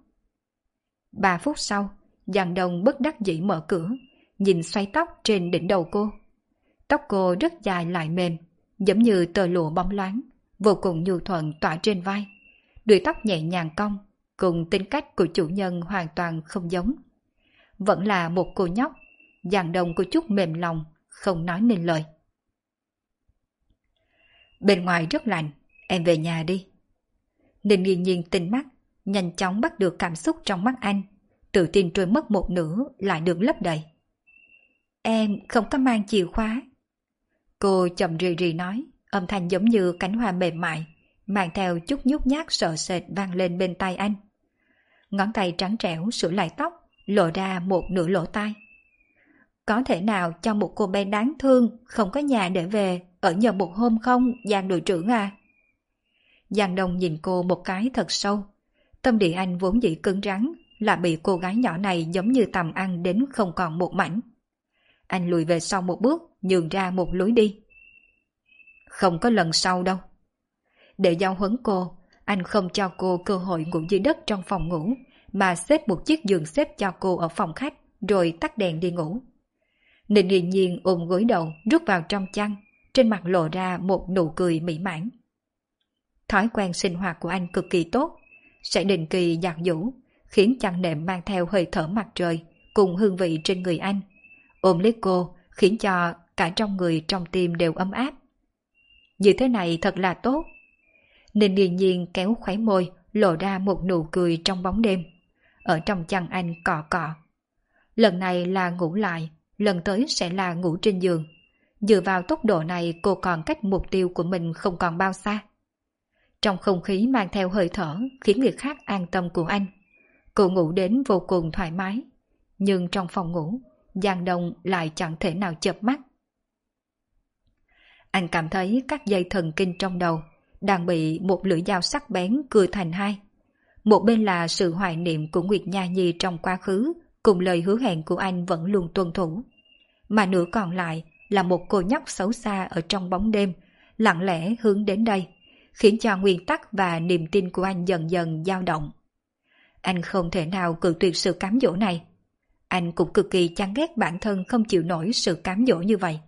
3 phút sau, Giang Đông bất đắc dĩ mở cửa, nhìn xoay tóc trên đỉnh đầu cô. Tóc cô rất dài lại mềm, giống như tơ lụa bóng loáng, vô cùng nhu thuận tỏa trên vai. Đuôi tóc nhẹ nhàng cong, cùng tính cách của chủ nhân hoàn toàn không giống. Vẫn là một cô nhóc, Giang Đông có chút mềm lòng, không nói nên lời. Bên ngoài rất lạnh, em về nhà đi. Ninh Yên Nhiên tinh mắt, nhanh chóng bắt được cảm xúc trong mắt anh, tự tin trôi mất một nửa lại được lấp đầy. Em không có mang chìa khóa. Cô chậm rì rì nói, âm thanh giống như cánh hoa mềm mại, mang theo chút nhút nhát sợ sệt vang lên bên tai anh. Ngón tay trắng trẻo sửa lại tóc, lộ ra một nửa lỗ tai. Có thể nào cho một cô bé đáng thương, không có nhà để về, ở nhờ một hôm không, Giang đội trưởng à? Giang Đông nhìn cô một cái thật sâu. Tâm địa anh vốn dĩ cứng rắn, là bị cô gái nhỏ này giống như tầm ăn đến không còn một mảnh. Anh lùi về sau một bước, nhường ra một lối đi. Không có lần sau đâu. Để giao huấn cô, anh không cho cô cơ hội ngủ dưới đất trong phòng ngủ, mà xếp một chiếc giường xếp cho cô ở phòng khách, rồi tắt đèn đi ngủ. Ninh Yên Nhiên ôm gối đầu, rút vào trong chăn, trên mặt lộ ra một nụ cười mỹ mãn. Thói quen sinh hoạt của anh cực kỳ tốt, sẽ định kỳ giặt giũ, khiến chăn nệm mang theo hơi thở mặt trời, cùng hương vị trên người anh. Ôm lấy cô, khiến cho cả trong người trong tim đều ấm áp. Như thế này thật là tốt. Ninh Yên Nhiên kéo khóe môi, lộ ra một nụ cười trong bóng đêm. Ở trong chăn anh cọ cọ. Lần này là ngủ lại, lần tới sẽ là ngủ trên giường. Dựa vào tốc độ này cô còn cách mục tiêu của mình không còn bao xa. Trong không khí mang theo hơi thở khiến người khác an tâm của anh. Cô ngủ đến vô cùng thoải mái. Nhưng trong phòng ngủ, Giang Đông lại chẳng thể nào chợp mắt. Anh cảm thấy các dây thần kinh trong đầu đang bị một lưỡi dao sắc bén cưa thành hai. Một bên là sự hoài niệm của Nguyệt Nha Nhi trong quá khứ, cùng lời hứa hẹn của anh vẫn luôn tuân thủ. Mà nửa còn lại là một cô nhóc xấu xa ở trong bóng đêm, lặng lẽ hướng đến đây, khiến cho nguyên tắc và niềm tin của anh dần dần dao động. Anh không thể nào cự tuyệt sự cám dỗ này. anh cũng cực kỳ chán ghét bản thân không chịu nổi sự cám dỗ như vậy.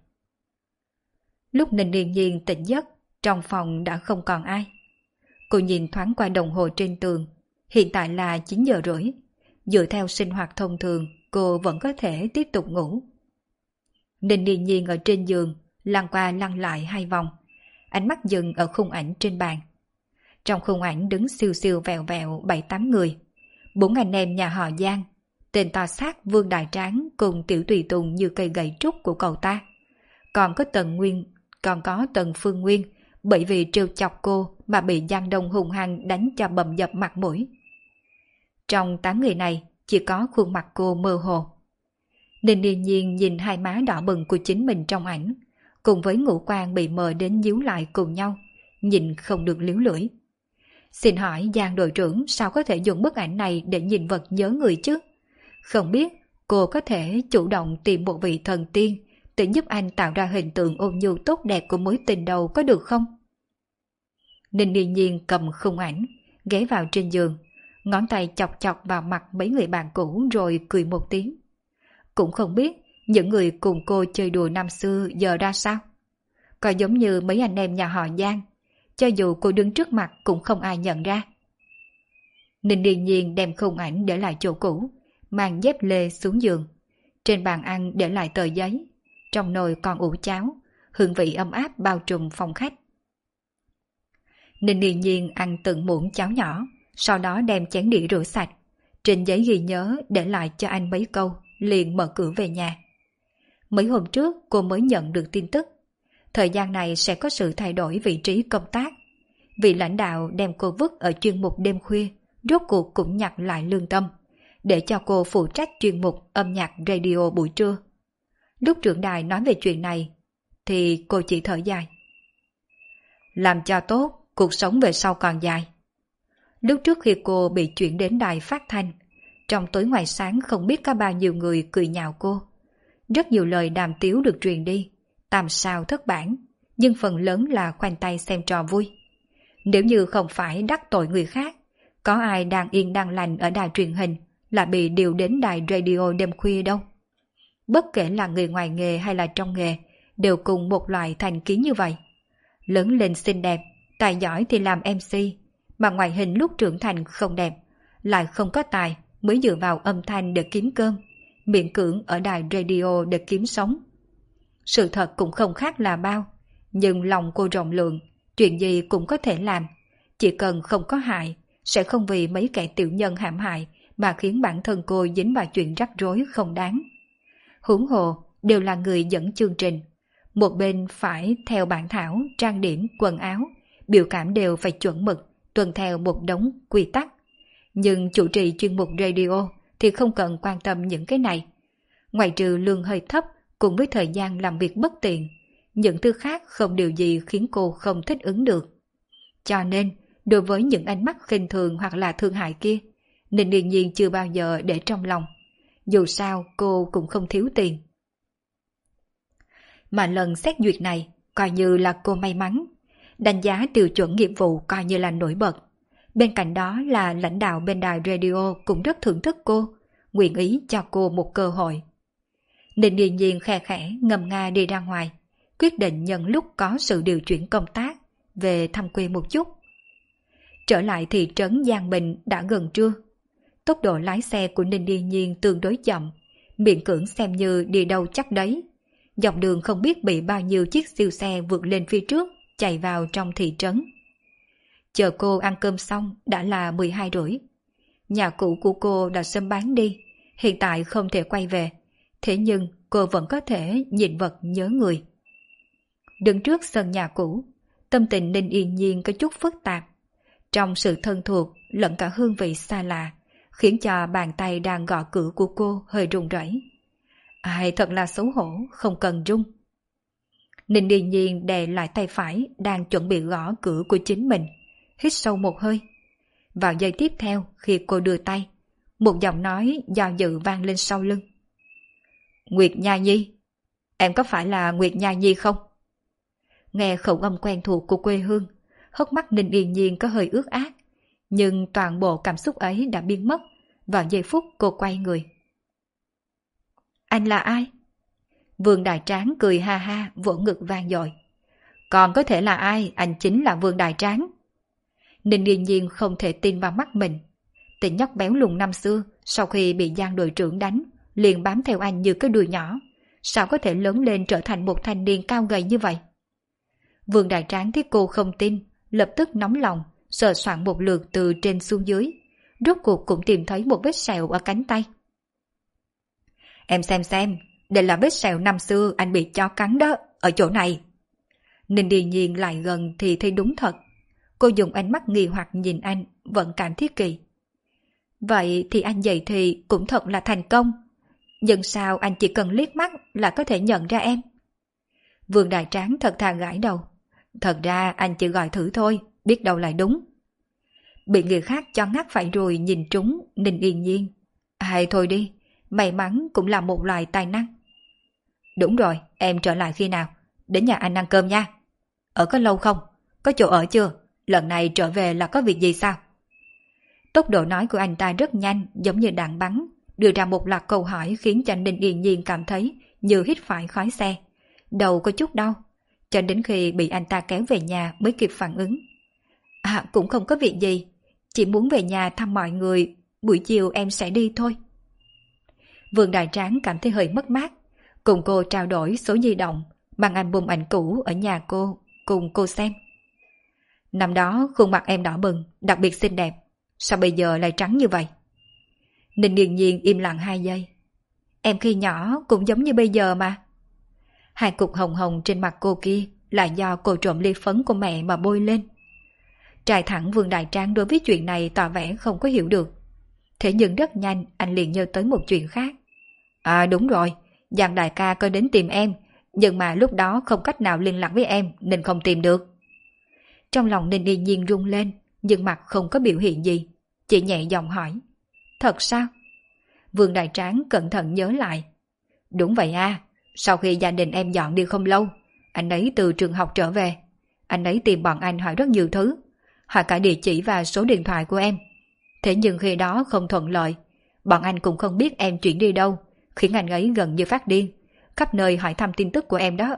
Lúc Ninh Yên Nhiên tỉnh giấc, trong phòng đã không còn ai. Cô nhìn thoáng qua đồng hồ trên tường, hiện tại là 9 giờ rưỡi. Dựa theo sinh hoạt thông thường, cô vẫn có thể tiếp tục ngủ. Ninh Yên Nhiên ở trên giường, lăn qua lăn lại 2 vòng. Ánh mắt dừng ở khung ảnh trên bàn. Trong khung ảnh đứng siêu siêu vẹo vẹo 7-8 người. 4 anh em nhà họ Giang, tên to xác Vương Đại Tráng cùng tiểu tùy tùng như cây gậy trúc của cậu ta. Còn có Tần Phương Nguyên, bởi vì trêu chọc cô mà bị Giang Đông hung hăng đánh cho bầm dập mặt mũi. Trong 8 người này, chỉ có khuôn mặt cô mơ hồ. Ninh Yên Nhiên nhìn hai má đỏ bừng của chính mình trong ảnh, cùng với ngũ quan bị mờ đến díu lại cùng nhau, nhìn không được líu lưỡi. Xin hỏi Giang đội trưởng sao có thể dùng bức ảnh này để nhìn vật nhớ người chứ? Không biết cô có thể chủ động tìm một vị thần tiên để giúp anh tạo ra hình tượng ôn nhu tốt đẹp của mối tình đầu có được không? Ninh Yên Nhiên cầm khung ảnh, ghé vào trên giường, ngón tay chọc chọc vào mặt mấy người bạn cũ rồi cười một tiếng. Cũng không biết những người cùng cô chơi đùa năm xưa giờ ra sao? Có giống như mấy anh em nhà họ Giang, cho dù cô đứng trước mặt cũng không ai nhận ra. Ninh Yên Nhiên đem khung ảnh để lại chỗ cũ, mang dép lê xuống giường. Trên bàn ăn để lại tờ giấy, trong nồi còn ủ cháo, hương vị ấm áp bao trùm phòng khách. Ninh Yên Nhiên ăn từng muỗng cháo nhỏ, sau đó đem chén đĩa rửa sạch. Trên giấy ghi nhớ để lại cho anh mấy câu, liền mở cửa về nhà. Mấy hôm trước cô mới nhận được tin tức. Thời gian này sẽ có sự thay đổi vị trí công tác. Vị lãnh đạo đem cô vứt ở chuyên mục đêm khuya, rốt cuộc cũng nhặt lại lương tâm, để cho cô phụ trách chuyên mục âm nhạc radio buổi trưa. Lúc trưởng đài nói về chuyện này, thì cô chỉ thở dài. Làm cho tốt, cuộc sống về sau còn dài. Lúc trước khi cô bị chuyển đến đài phát thanh, trong tối ngoài sáng không biết có bao nhiêu người cười nhạo cô. Rất nhiều lời đàm tiếu được truyền đi, tam sao thất bản, nhưng phần lớn là khoanh tay xem trò vui. Nếu như không phải đắc tội người khác, có ai đang yên đang lành ở đài truyền hình là bị điều đến đài radio đêm khuya đâu. Bất kể là người ngoài nghề hay là trong nghề, đều cùng một loại thành kiến như vậy. Lớn lên xinh đẹp, tài giỏi thì làm MC, mà ngoại hình lúc trưởng thành không đẹp, lại không có tài mới dựa vào âm thanh để kiếm cơm, miễn cưỡng ở đài radio để kiếm sống. Sự thật cũng không khác là bao, nhưng lòng cô rộng lượng, chuyện gì cũng có thể làm, chỉ cần không có hại, sẽ không vì mấy kẻ tiểu nhân hãm hại mà khiến bản thân cô dính vào chuyện rắc rối không đáng. Huống hồ đều là người dẫn chương trình, một bên phải theo bản thảo, trang điểm, quần áo, biểu cảm đều phải chuẩn mực, tuân theo một đống quy tắc. Nhưng chủ trì chuyên mục radio thì không cần quan tâm những cái này. Ngoài trừ lương hơi thấp cùng với thời gian làm việc bất tiện, những thứ khác không điều gì khiến cô không thích ứng được. Cho nên, đối với những ánh mắt khinh thường hoặc là thương hại kia, Ninh Yên Nhiên chưa bao giờ để trong lòng. Dù sao cô cũng không thiếu tiền. Mà lần xét duyệt này coi như là cô may mắn, đánh giá tiêu chuẩn nghiệp vụ coi như là nổi bật. Bên cạnh đó là lãnh đạo bên đài radio cũng rất thưởng thức cô, nguyện ý cho cô một cơ hội. Ninh Yên Nhiên khe khẽ ngầm nga đi ra ngoài, quyết định nhân lúc có sự điều chuyển công tác, về thăm quê một chút. Trở lại thị trấn Giang Bình đã gần trưa. Tốc độ lái xe của Ninh Yên Nhiên tương đối chậm, miễn cưỡng xem như đi đâu chắc đấy. Dọc đường không biết bị bao nhiêu chiếc siêu xe vượt lên phía trước, chạy vào trong thị trấn. Chờ cô ăn cơm xong đã là 12 rưỡi. Nhà cũ của cô đã sớm bán đi, hiện tại không thể quay về. Thế nhưng cô vẫn có thể nhìn vật nhớ người. Đứng trước sân nhà cũ, tâm tình Ninh Yên Nhiên có chút phức tạp. Trong sự thân thuộc lẫn cả hương vị xa lạ, khiến cho bàn tay đang gõ cửa của cô hơi run rẩy. Ai thật là xấu hổ, không cần run. Ninh Yên Nhiên đè lại tay phải đang chuẩn bị gõ cửa của chính mình, hít sâu một hơi. Vào giây tiếp theo khi cô đưa tay, một giọng nói do dự vang lên sau lưng. Nguyệt Nha Nhi, em có phải là Nguyệt Nha Nhi không? Nghe khẩu âm quen thuộc của quê hương, hốc mắt Ninh Yên Nhiên có hơi ướt át, nhưng toàn bộ cảm xúc ấy đã biến mất vào giây phút cô quay người. Anh là ai? Vương Đại Tráng cười ha ha, vỗ ngực vang dội. Còn có thể là ai, anh chính là Vương Đại Tráng. Ninh Nghiên Nhiên không thể tin vào mắt mình. Tên nhóc béo lùn năm xưa, sau khi bị Giang đội trưởng đánh, liền bám theo anh như cái đùi nhỏ. Sao có thể lớn lên trở thành một thanh niên cao gầy như vậy? Vương Đại Tráng thấy cô không tin, lập tức nóng lòng, sờ soạn một lượt từ trên xuống dưới. Rốt cuộc cũng tìm thấy một vết sẹo ở cánh tay. Em xem, đây là vết sẹo năm xưa anh bị chó cắn đó, ở chỗ này. Ninh Điền Nhiên lại gần thì thấy đúng thật. Cô dùng ánh mắt nghi hoặc nhìn anh, vẫn cảm thấy kỳ. Vậy thì anh vậy thì cũng thật là thành công. Nhưng sao anh chỉ cần liếc mắt là có thể nhận ra em? Vương Đại Tráng thật thà gãi đầu. Thật ra anh chỉ gọi thử thôi, biết đâu lại đúng. Bị người khác cho ngắt phải rồi nhìn trúng, Ninh Yên Nhiên. Hay thôi đi, may mắn cũng là một loại tài năng. Đúng rồi, em trở lại khi nào? Đến nhà anh ăn cơm nha. Ở có lâu không? Có chỗ ở chưa? Lần này trở về là có việc gì sao? Tốc độ nói của anh ta rất nhanh, giống như đạn bắn, đưa ra một loạt câu hỏi khiến cho Ninh Yên Nhiên cảm thấy như hít phải khói xe. Đầu có chút đau, cho đến khi bị anh ta kéo về nhà mới kịp phản ứng. Cũng không có việc gì, chỉ muốn về nhà thăm mọi người, buổi chiều em sẽ đi thôi. Vương Đại Tráng cảm thấy hơi mất mát, cùng cô trao đổi số di động, bằng album ảnh cũ ở nhà cô, cùng cô xem. Năm đó khuôn mặt em đỏ bừng, đặc biệt xinh đẹp, sao bây giờ lại trắng như vậy? Ninh Điền Nhiên im lặng 2 giây. Em khi nhỏ cũng giống như bây giờ mà. 2 cục hồng hồng trên mặt cô kia là do cô trộm ly phấn của mẹ mà bôi lên. Trai thẳng Vương Đại Tráng đối với chuyện này tỏ vẻ không có hiểu được. Thế nhưng rất nhanh anh liền nhớ tới một chuyện khác. Đúng rồi, Giang đại ca có đến tìm em, nhưng mà lúc đó không cách nào liên lạc với em nên không tìm được. Trong lòng Ninh Yên Nhiên rung lên, nhưng mặt không có biểu hiện gì, chỉ nhẹ giọng hỏi. Thật sao? Vương Đại Tráng cẩn thận nhớ lại. Đúng vậy sau khi gia đình em dọn đi không lâu, anh ấy từ trường học trở về. Anh ấy tìm bọn anh hỏi rất nhiều thứ, hỏi cả địa chỉ và số điện thoại của em. Thế nhưng khi đó không thuận lợi, bọn anh cũng không biết em chuyển đi đâu, khiến anh ấy gần như phát điên, khắp nơi hỏi thăm tin tức của em đó.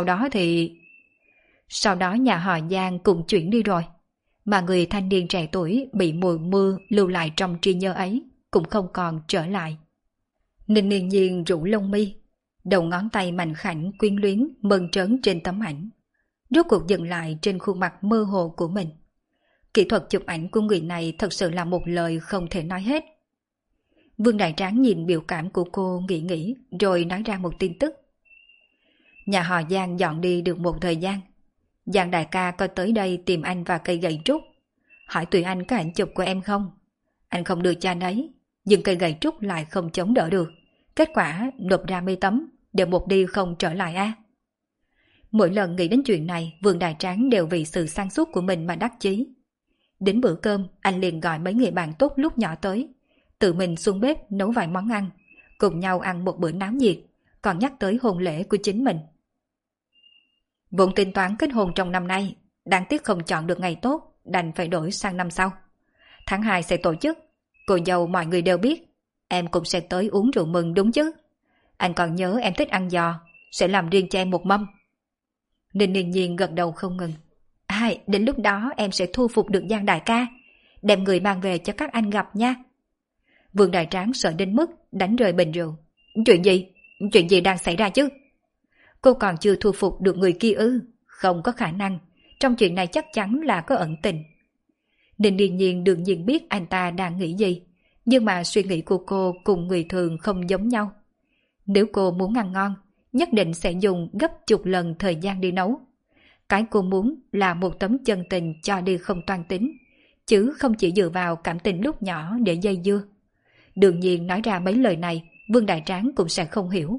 Sau đó nhà họ Giang cùng chuyển đi rồi, mà người thanh niên trẻ tuổi bị mùi mưa lưu lại trong trí nhớ ấy cũng không còn trở lại. Ninh Yên Nhiên rủ lông mi, đầu ngón tay mảnh khảnh quyến luyến mơn trớn trên tấm ảnh, rốt cuộc dừng lại trên khuôn mặt mơ hồ của mình. Kỹ thuật chụp ảnh của người này thật sự là một lời không thể nói hết. Vương Đại Tráng nhìn biểu cảm của cô nghĩ rồi nói ra một tin tức. Nhà họ Giang dọn đi được một thời gian, Giang đại ca có tới đây tìm anh và cây gậy trúc, hỏi tụi anh có ảnh chụp của em không. Anh không đưa cho anh ấy, nhưng cây gậy trúc lại không chống đỡ được. Kết quả nộp ra mấy tấm, đều một đi không trở lại Mỗi lần nghĩ đến chuyện này, Vương Đại Tráng đều vì sự sáng suốt của mình mà đắc chí. Đến bữa cơm, anh liền gọi mấy người bạn tốt lúc nhỏ tới, tự mình xuống bếp nấu vài món ăn, cùng nhau ăn một bữa náo nhiệt, còn nhắc tới hôn lễ của chính mình. Vốn tính toán kết hôn trong năm nay, đáng tiếc không chọn được ngày tốt, đành phải đổi sang năm sau. Tháng 2 sẽ tổ chức, cô dâu mọi người đều biết, em cũng sẽ tới uống rượu mừng đúng chứ. Anh còn nhớ em thích ăn giò, sẽ làm riêng cho em một mâm. Ninh Yên Nhiên gật đầu không ngừng. Đến lúc đó em sẽ thu phục được Giang đại ca, đem người mang về cho các anh gặp nha. Vương Đại Tráng sợ đến mức đánh rơi bình rượu. Chuyện gì đang xảy ra chứ? Cô còn chưa thu phục được người kia ư? Không có khả năng, trong chuyện này chắc chắn là có ẩn tình. Ninh Yên Nhiên đương nhiên biết anh ta đang nghĩ gì, nhưng mà suy nghĩ của cô cùng người thường không giống nhau. Nếu cô muốn ăn ngon, nhất định sẽ dùng gấp chục lần thời gian đi nấu. Cái cô muốn là một tấm chân tình cho đi không toan tính, chứ không chỉ dựa vào cảm tình lúc nhỏ để dây dưa. Đương nhiên nói ra mấy lời này, Vương Đại Tráng cũng sẽ không hiểu.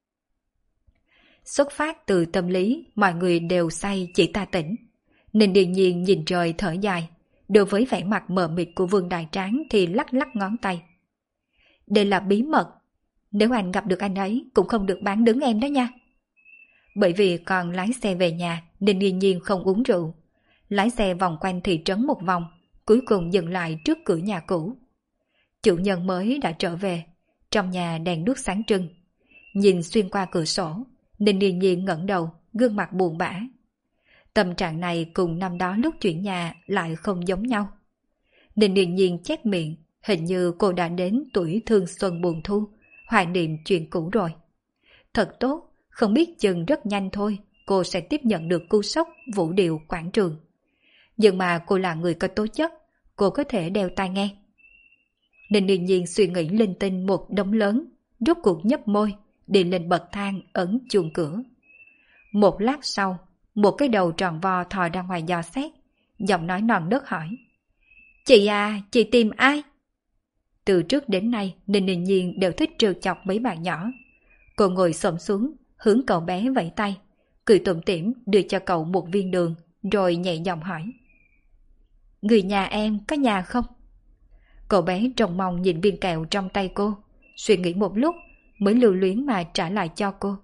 Xuất phát từ tâm lý, mọi người đều say chỉ ta tỉnh. Ninh Điền Nhiên nhìn trời thở dài, đối với vẻ mặt mờ mịt của Vương Đại Tráng thì lắc lắc ngón tay. Đây là bí mật, nếu anh gặp được anh ấy cũng không được bán đứng em đó nha. Bởi vì còn lái xe về nhà nên Ninh Nhiên không uống rượu. Lái xe vòng quanh thị trấn một vòng, cuối cùng dừng lại trước cửa nhà cũ. Chủ nhân mới đã trở về, trong nhà đèn đuốc sáng trưng. nhìn xuyên qua cửa sổ, Ninh Yên Nhiên ngẩng đầu, gương mặt buồn bã. Tâm trạng này cùng năm đó lúc chuyển nhà lại không giống nhau. Ninh Yên Nhiên chép miệng, hình như cô đã đến tuổi thương xuân buồn thu, hoài niệm chuyện cũ rồi. Thật tốt, không biết chừng rất nhanh thôi, cô sẽ tiếp nhận được cú sốc vũ điệu quảng trường. Nhưng mà cô là người có tố chất, cô có thể đeo tai nghe. Ninh Yên Nhiên suy nghĩ linh tinh một đống lớn, rốt cuộc nhấp môi, đi lên bậc thang ấn chuông cửa. Một lát sau, một cái đầu tròn vo thò ra ngoài dò xét, giọng nói non nớt hỏi. Chị à, chị tìm ai? Từ trước đến nay, Ninh Ninh Nhiên đều thích trêu chọc mấy bạn nhỏ. Cô ngồi xổm xuống, hướng cậu bé vẫy tay, cười tủm tỉm đưa cho cậu một viên đường, rồi nhẹ giọng hỏi. Người nhà em có nhà không? Cậu bé trông mong nhìn viên kẹo trong tay cô, suy nghĩ một lúc mới lưu luyến mà trả lại cho cô.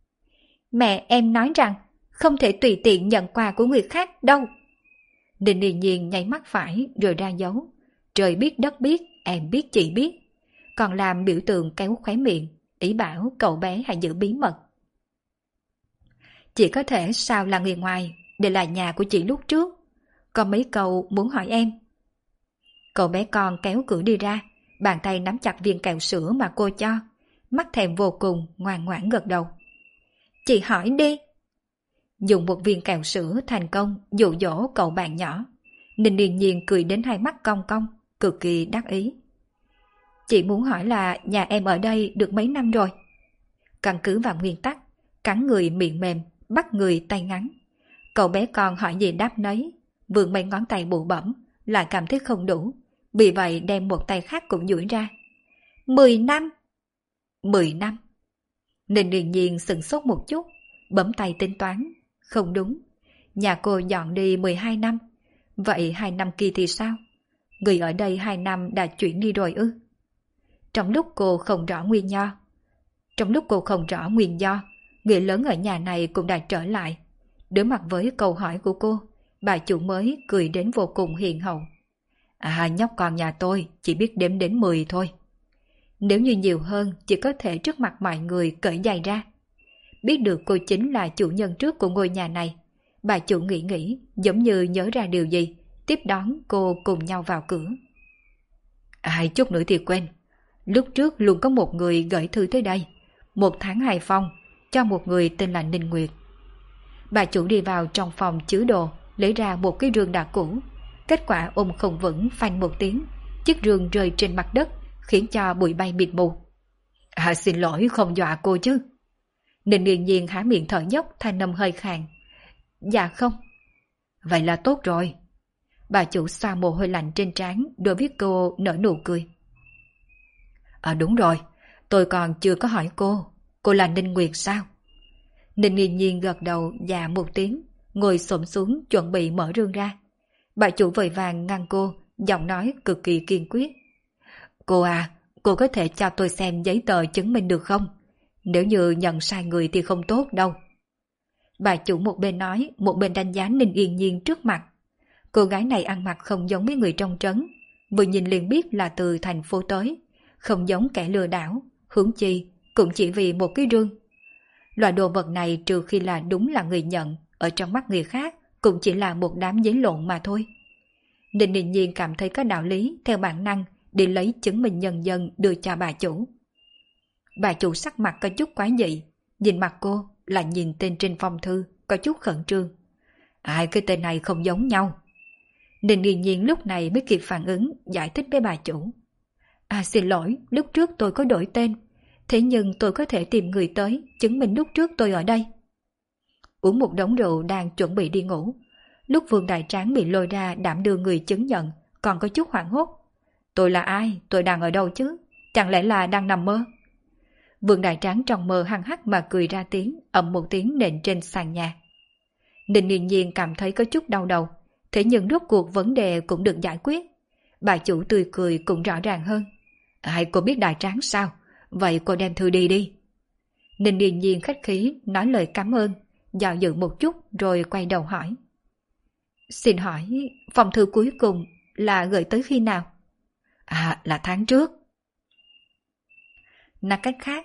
Mẹ em nói rằng không thể tùy tiện nhận quà của người khác đâu. Ninh Ninh Nhiên nháy mắt phải rồi ra dấu. Trời biết đất biết, em biết chị biết. Còn làm biểu tượng kéo khóe miệng, ý bảo cậu bé hãy giữ bí mật. Chị có thể sao là người ngoài, để là nhà của chị lúc trước. Còn mấy câu muốn hỏi em. Cậu bé con kéo cửa đi ra, bàn tay nắm chặt viên kẹo sữa mà cô cho, mắt thèm vô cùng, ngoan ngoãn gật đầu. Chị hỏi đi. Dùng một viên kẹo sữa thành công dụ dỗ cậu bạn nhỏ. Ninh Điền Nhiên cười đến hai mắt cong cong, cực kỳ đắc ý. Chị muốn hỏi là nhà em ở đây được mấy năm rồi? Căn cứ vào nguyên tắc, cắn người miệng mềm, bắt người tay ngắn. Cậu bé con hỏi gì đáp nấy, vươn mấy ngón tay bụ bẫm, lại cảm thấy không đủ, vì vậy đem một tay khác cũng duỗi ra. 10 năm. 10 năm. Ninh Điền Nhiên sững sốt một chút, bấm tay tính toán. Không đúng, nhà cô dọn đi 12 năm, vậy 2 năm kia thì sao? Người ở đây 2 năm đã chuyển đi rồi ư? Trong lúc cô không rõ nguyên do, người lớn ở nhà này cũng đã trở lại. Đối mặt với câu hỏi của cô, bà chủ mới cười đến vô cùng hiền hậu. À, nhóc con nhà tôi chỉ biết đếm đến 10 thôi. Nếu như nhiều hơn, chỉ có thể trước mặt mọi người cởi giày ra. Biết được cô chính là chủ nhân trước của ngôi nhà này, bà chủ nghĩ giống như nhớ ra điều gì, tiếp đón cô cùng nhau vào cửa. À, chút nữa thì quên. Lúc trước luôn có một người gửi thư tới đây, 1 tháng 2 phong, cho một người tên là Ninh Nguyệt. Bà chủ đi vào trong phòng chứa đồ, lấy ra một cái rương đã cũ. Kết quả ôm không vững phanh một tiếng, chiếc rương rơi trên mặt đất, khiến cho bụi bay mịt mù. À, xin lỗi, không dọa cô chứ. Ninh Điền Nhiên há miệng thở dốc, thanh âm hơi khàn. Dạ không. Vậy là tốt rồi. Bà chủ xoa mồ hôi lạnh trên trán, đối với cô nở nụ cười. À đúng rồi, tôi còn chưa có hỏi cô là Ninh Nguyệt sao? Ninh Điền Nhiên gật đầu dạ một tiếng, ngồi xổm xuống chuẩn bị mở rương ra. Bà chủ vội vàng ngăn cô, giọng nói cực kỳ kiên quyết. Cô à, cô có thể cho tôi xem giấy tờ chứng minh được không? Nếu như nhận sai người thì không tốt đâu. Bà chủ một bên nói, một bên đánh giá Ninh Yên Nhiên trước mặt. Cô gái này ăn mặc không giống mấy người trong trấn, vừa nhìn liền biết là từ thành phố tới, không giống kẻ lừa đảo, huống chi cũng chỉ vì một cái rương. Loại đồ vật này trừ khi là đúng là người nhận, ở trong mắt người khác cũng chỉ là một đám giấy lộn mà thôi. Ninh Ninh Nhiên cảm thấy có đạo lý, theo bản năng đi lấy chứng minh nhân dân đưa cho bà chủ. Bà chủ sắc mặt có chút quái dị, nhìn mặt cô là nhìn tên trên phong thư, có chút khẩn trương. Ai cái tên này không giống nhau. Ninh Yên Nhiên lúc này mới kịp phản ứng, giải thích với bà chủ. À xin lỗi, lúc trước tôi có đổi tên, thế nhưng tôi có thể tìm người tới chứng minh lúc trước tôi ở đây. Uống một đống rượu đang chuẩn bị đi ngủ, lúc Vương Đại Tráng bị lôi ra đảm đương người chứng nhận, còn có chút hoảng hốt. Tôi là ai? Tôi đang ở đâu chứ? Chẳng lẽ là đang nằm mơ? Vương Đại Tráng trong mơ hăng hắc mà cười ra tiếng, ầm một tiếng nện trên sàn nhà. Ninh Yên Nhiên cảm thấy có chút đau đầu, thế nhưng rốt cuộc vấn đề cũng được giải quyết. Bà chủ tươi cười cũng rõ ràng hơn. Ai cô biết Đại Tráng sao? Vậy cô đem thư đi đi. Ninh Yên Nhiên khách khí nói lời cảm ơn, dò dự một chút rồi quay đầu hỏi. Xin hỏi, phong thư cuối cùng là gửi tới khi nào? À, là tháng trước. Nói cách khác,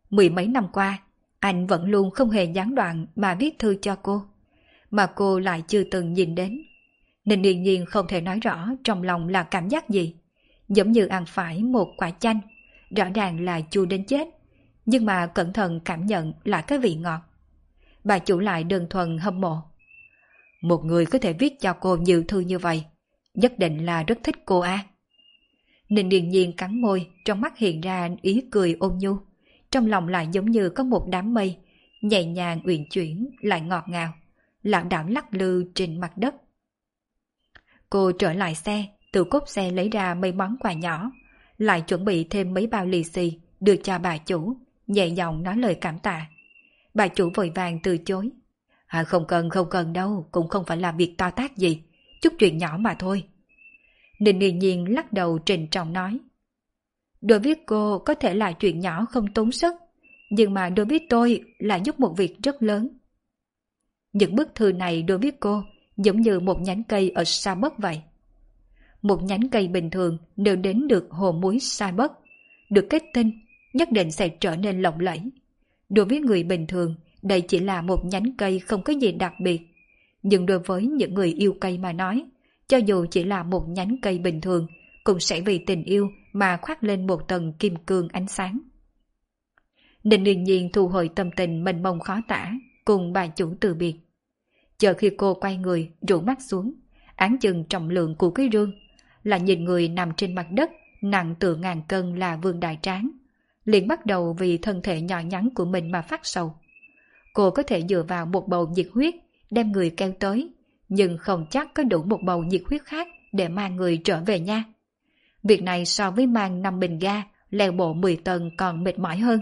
10 mấy năm qua, anh vẫn luôn không hề gián đoạn mà viết thư cho cô, mà cô lại chưa từng nhìn đến. Nên đương nhiên không thể nói rõ trong lòng là cảm giác gì. Giống như ăn phải một quả chanh, rõ ràng là chua đến chết, nhưng mà cẩn thận cảm nhận lại cái vị ngọt. Bà chủ lại đơn thuần hâm mộ. Một người có thể viết cho cô nhiều thư như vậy, nhất định là rất thích cô a. Ninh Điền Nhiên cắn môi, trong mắt hiện ra ý cười ôn nhu, trong lòng lại giống như có một đám mây, nhẹ nhàng uyển chuyển lại ngọt ngào, lảo đảo lắc lư trên mặt đất. Cô trở lại xe, từ cốp xe lấy ra mấy món quà nhỏ, lại chuẩn bị thêm mấy bao lì xì đưa cho bà chủ, nhẹ giọng nói lời cảm tạ. Bà chủ vội vàng từ chối. Không cần đâu, cũng không phải là việc to tát gì, chút chuyện nhỏ mà thôi. Ninh Điền Nhiên lắc đầu trịnh trọng nói. Đối với cô có thể là chuyện nhỏ không tốn sức, nhưng mà đối với tôi là giúp một việc rất lớn. Những bức thư này đối với cô giống như một nhánh cây ở Starbucks vậy. Một nhánh cây bình thường nếu đến được hồ muối Starbucks, được kết tinh, nhất định sẽ trở nên lộng lẫy. Đối với người bình thường, đây chỉ là một nhánh cây không có gì đặc biệt. Nhưng đối với những người yêu cây mà nói, cho dù chỉ là một nhánh cây bình thường, cũng sẽ vì tình yêu mà khoác lên một tầng kim cương ánh sáng. Ninh Điền Nhiên thu hồi tâm tình mênh mông khó tả, cùng bà chủ từ biệt. Chờ khi cô quay người, rũ mắt xuống, áng chừng trọng lượng của cái rương, là nhìn người nằm trên mặt đất, nặng tựa ngàn cân là Vương Đại Tráng. Liền bắt đầu vì thân thể nhỏ nhắn của mình mà phát sầu. Cô có thể dựa vào một bầu nhiệt huyết, đem người kéo tới, nhưng không chắc có đủ một bầu nhiệt huyết khác để mang người trở về nha. Việc này so với mang 5 bình ga, leo bộ 10 tầng còn mệt mỏi hơn.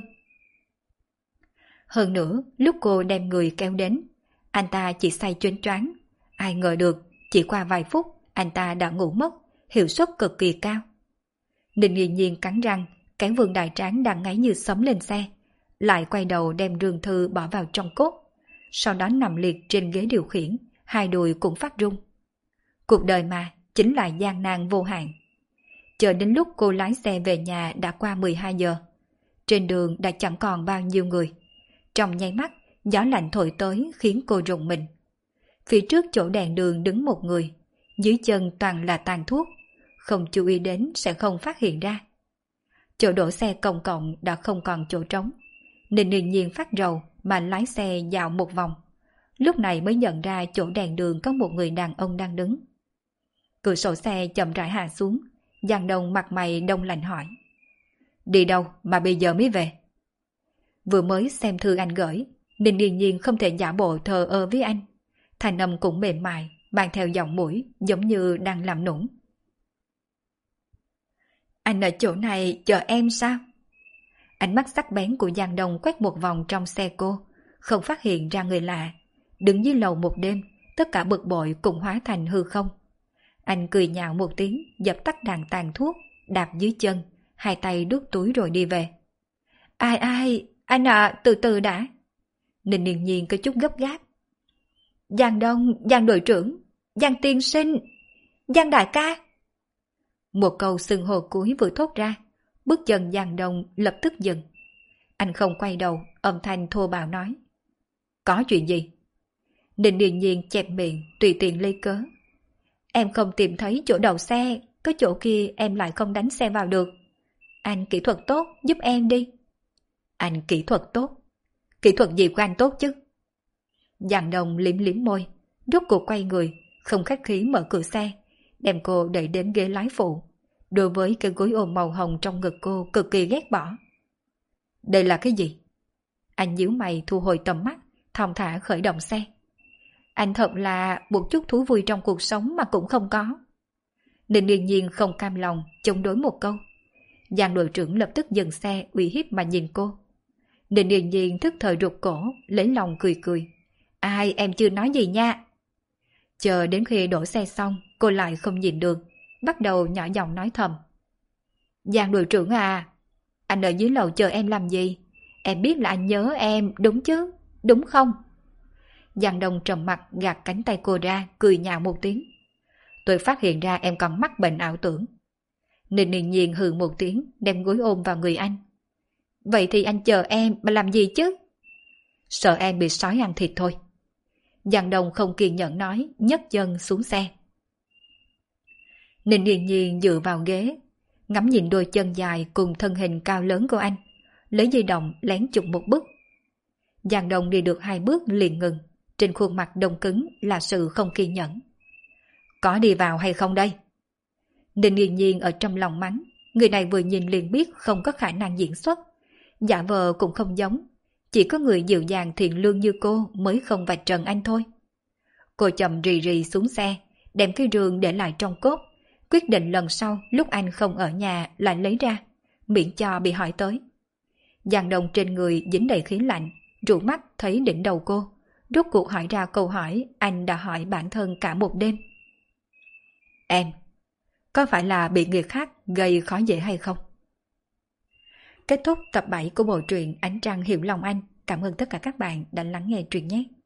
Hơn nữa, lúc cô đem người kéo đến, anh ta chỉ say choáng choáng. Ai ngờ được, chỉ qua vài phút, anh ta đã ngủ mất, hiệu suất cực kỳ cao. Ninh Nghiên Nhiên cắn răng, kéo Vương Đại Tráng đang ngáy như sấm lên xe, lại quay đầu đem rương thư bỏ vào trong cốt, sau đó nằm liệt trên ghế điều khiển, hai đùi cũng phát run. Cuộc đời mà, chính là gian nan vô hạn. Chờ đến lúc cô lái xe về nhà đã qua 12 giờ. Trên đường đã chẳng còn bao nhiêu người. Trong nháy mắt, gió lạnh thổi tới khiến cô rùng mình. Phía trước chỗ đèn đường đứng một người, dưới chân toàn là tàn thuốc, không chú ý đến sẽ không phát hiện ra. Chỗ đổ xe công cộng đã không còn chỗ trống, nên đương nhiên phát rầu mà lái xe dạo một vòng. Lúc này mới nhận ra chỗ đèn đường có một người đàn ông đang đứng. Cửa sổ xe chậm rãi hạ xuống, Giang Đông mặt mày đông lạnh hỏi. Đi đâu mà bây giờ mới về? Vừa mới xem thư anh gửi, nên đương nhiên không thể giả bộ thờ ơ với anh. Thanh âm cũng mềm mại, mang theo giọng mũi giống như đang làm nũng. Anh ở chỗ này chờ em sao? Ánh mắt sắc bén của Giang Đông quét một vòng trong xe cô, không phát hiện ra người lạ. Đứng dưới lầu một đêm, tất cả bực bội cũng hóa thành hư không. Anh cười nhạo một tiếng, dập tắt đàn tàn thuốc, đạp dưới chân, hai tay đút túi rồi đi về. Ai, anh ạ, từ từ đã. Ninh Điền Nhiên có chút gấp gáp. Giang Đông, Giang đội trưởng, Giang tiên sinh, Giang đại ca. Một câu xưng hô cuối vừa thốt ra, bước chân Giang Đông lập tức dừng. Anh không quay đầu, âm thanh thô bạo nói. Có chuyện gì? Ninh Điền Nhiên chẹp miệng, tùy tiện lấy cớ. Em không tìm thấy chỗ đậu xe, có chỗ kia em lại không đánh xe vào được. Anh kỹ thuật tốt, giúp em đi. Anh kỹ thuật tốt? Kỹ thuật gì của anh tốt chứ? Giang Đông liếm liếm môi, rốt cuộc quay người, không khách khí mở cửa xe, đem cô đẩy đến ghế lái phụ. Đối với cái gối ôm màu hồng trong ngực cô cực kỳ ghét bỏ. Đây là cái gì? Anh nhíu mày thu hồi tầm mắt, thong thả khởi động xe. Anh thật là một chút thú vui trong cuộc sống mà cũng không có. Ninh Điền Nhiên không cam lòng chống đối một câu. Giang đội trưởng lập tức dừng xe uy hiếp mà nhìn cô. Ninh Điền Nhiên thức thời rụt cổ, lấy lòng cười cười. Ai, em chưa nói gì nha. Chờ đến khi đổ xe xong, cô lại không nhìn được, bắt đầu nhỏ giọng nói thầm. Giang đội trưởng à, anh ở dưới lầu chờ em làm gì? Em biết là anh nhớ em, đúng chứ? Đúng không? Giang Đông trầm mặt gạt cánh tay cô ra, cười nhạo một tiếng. Tôi phát hiện ra em còn mắc bệnh ảo tưởng. Ninh Điền Nhiên hừ một tiếng, đem gối ôm vào người anh. Vậy thì anh chờ em mà làm gì chứ? Sợ em bị sói ăn thịt thôi. Giang Đông không kiên nhẫn nói, nhấc chân xuống xe. Ninh Yên Nhiên dựa vào ghế, ngắm nhìn đôi chân dài cùng thân hình cao lớn của anh, lấy di động lén chụp một bức. Giang Đông đi được 2 bước liền ngừng, trên khuôn mặt đông cứng là sự không kiên nhẫn. Có đi vào hay không đây? Ninh Yên Nhiên ở trong lòng mắng, người này vừa nhìn liền biết không có khả năng diễn xuất, giả vờ cũng không giống, chỉ có người dịu dàng thiện lương như cô mới không vạch trần anh thôi. Cô chậm rì rì xuống xe, đem cái rương để lại trong cốp, quyết định lần sau lúc anh không ở nhà lại lấy ra, miễn cho bị hỏi tới. Giang Đông trên người dính đầy khí lạnh, rủ mắt thấy đỉnh đầu cô, rốt cuộc hỏi ra câu hỏi anh đã hỏi bản thân cả một đêm. Em, có phải là bị người khác gây khó dễ hay không? Kết thúc tập 7 của bộ truyện Ánh Trăng Hiểu Lòng Anh. Cảm ơn tất cả các bạn đã lắng nghe truyện nhé.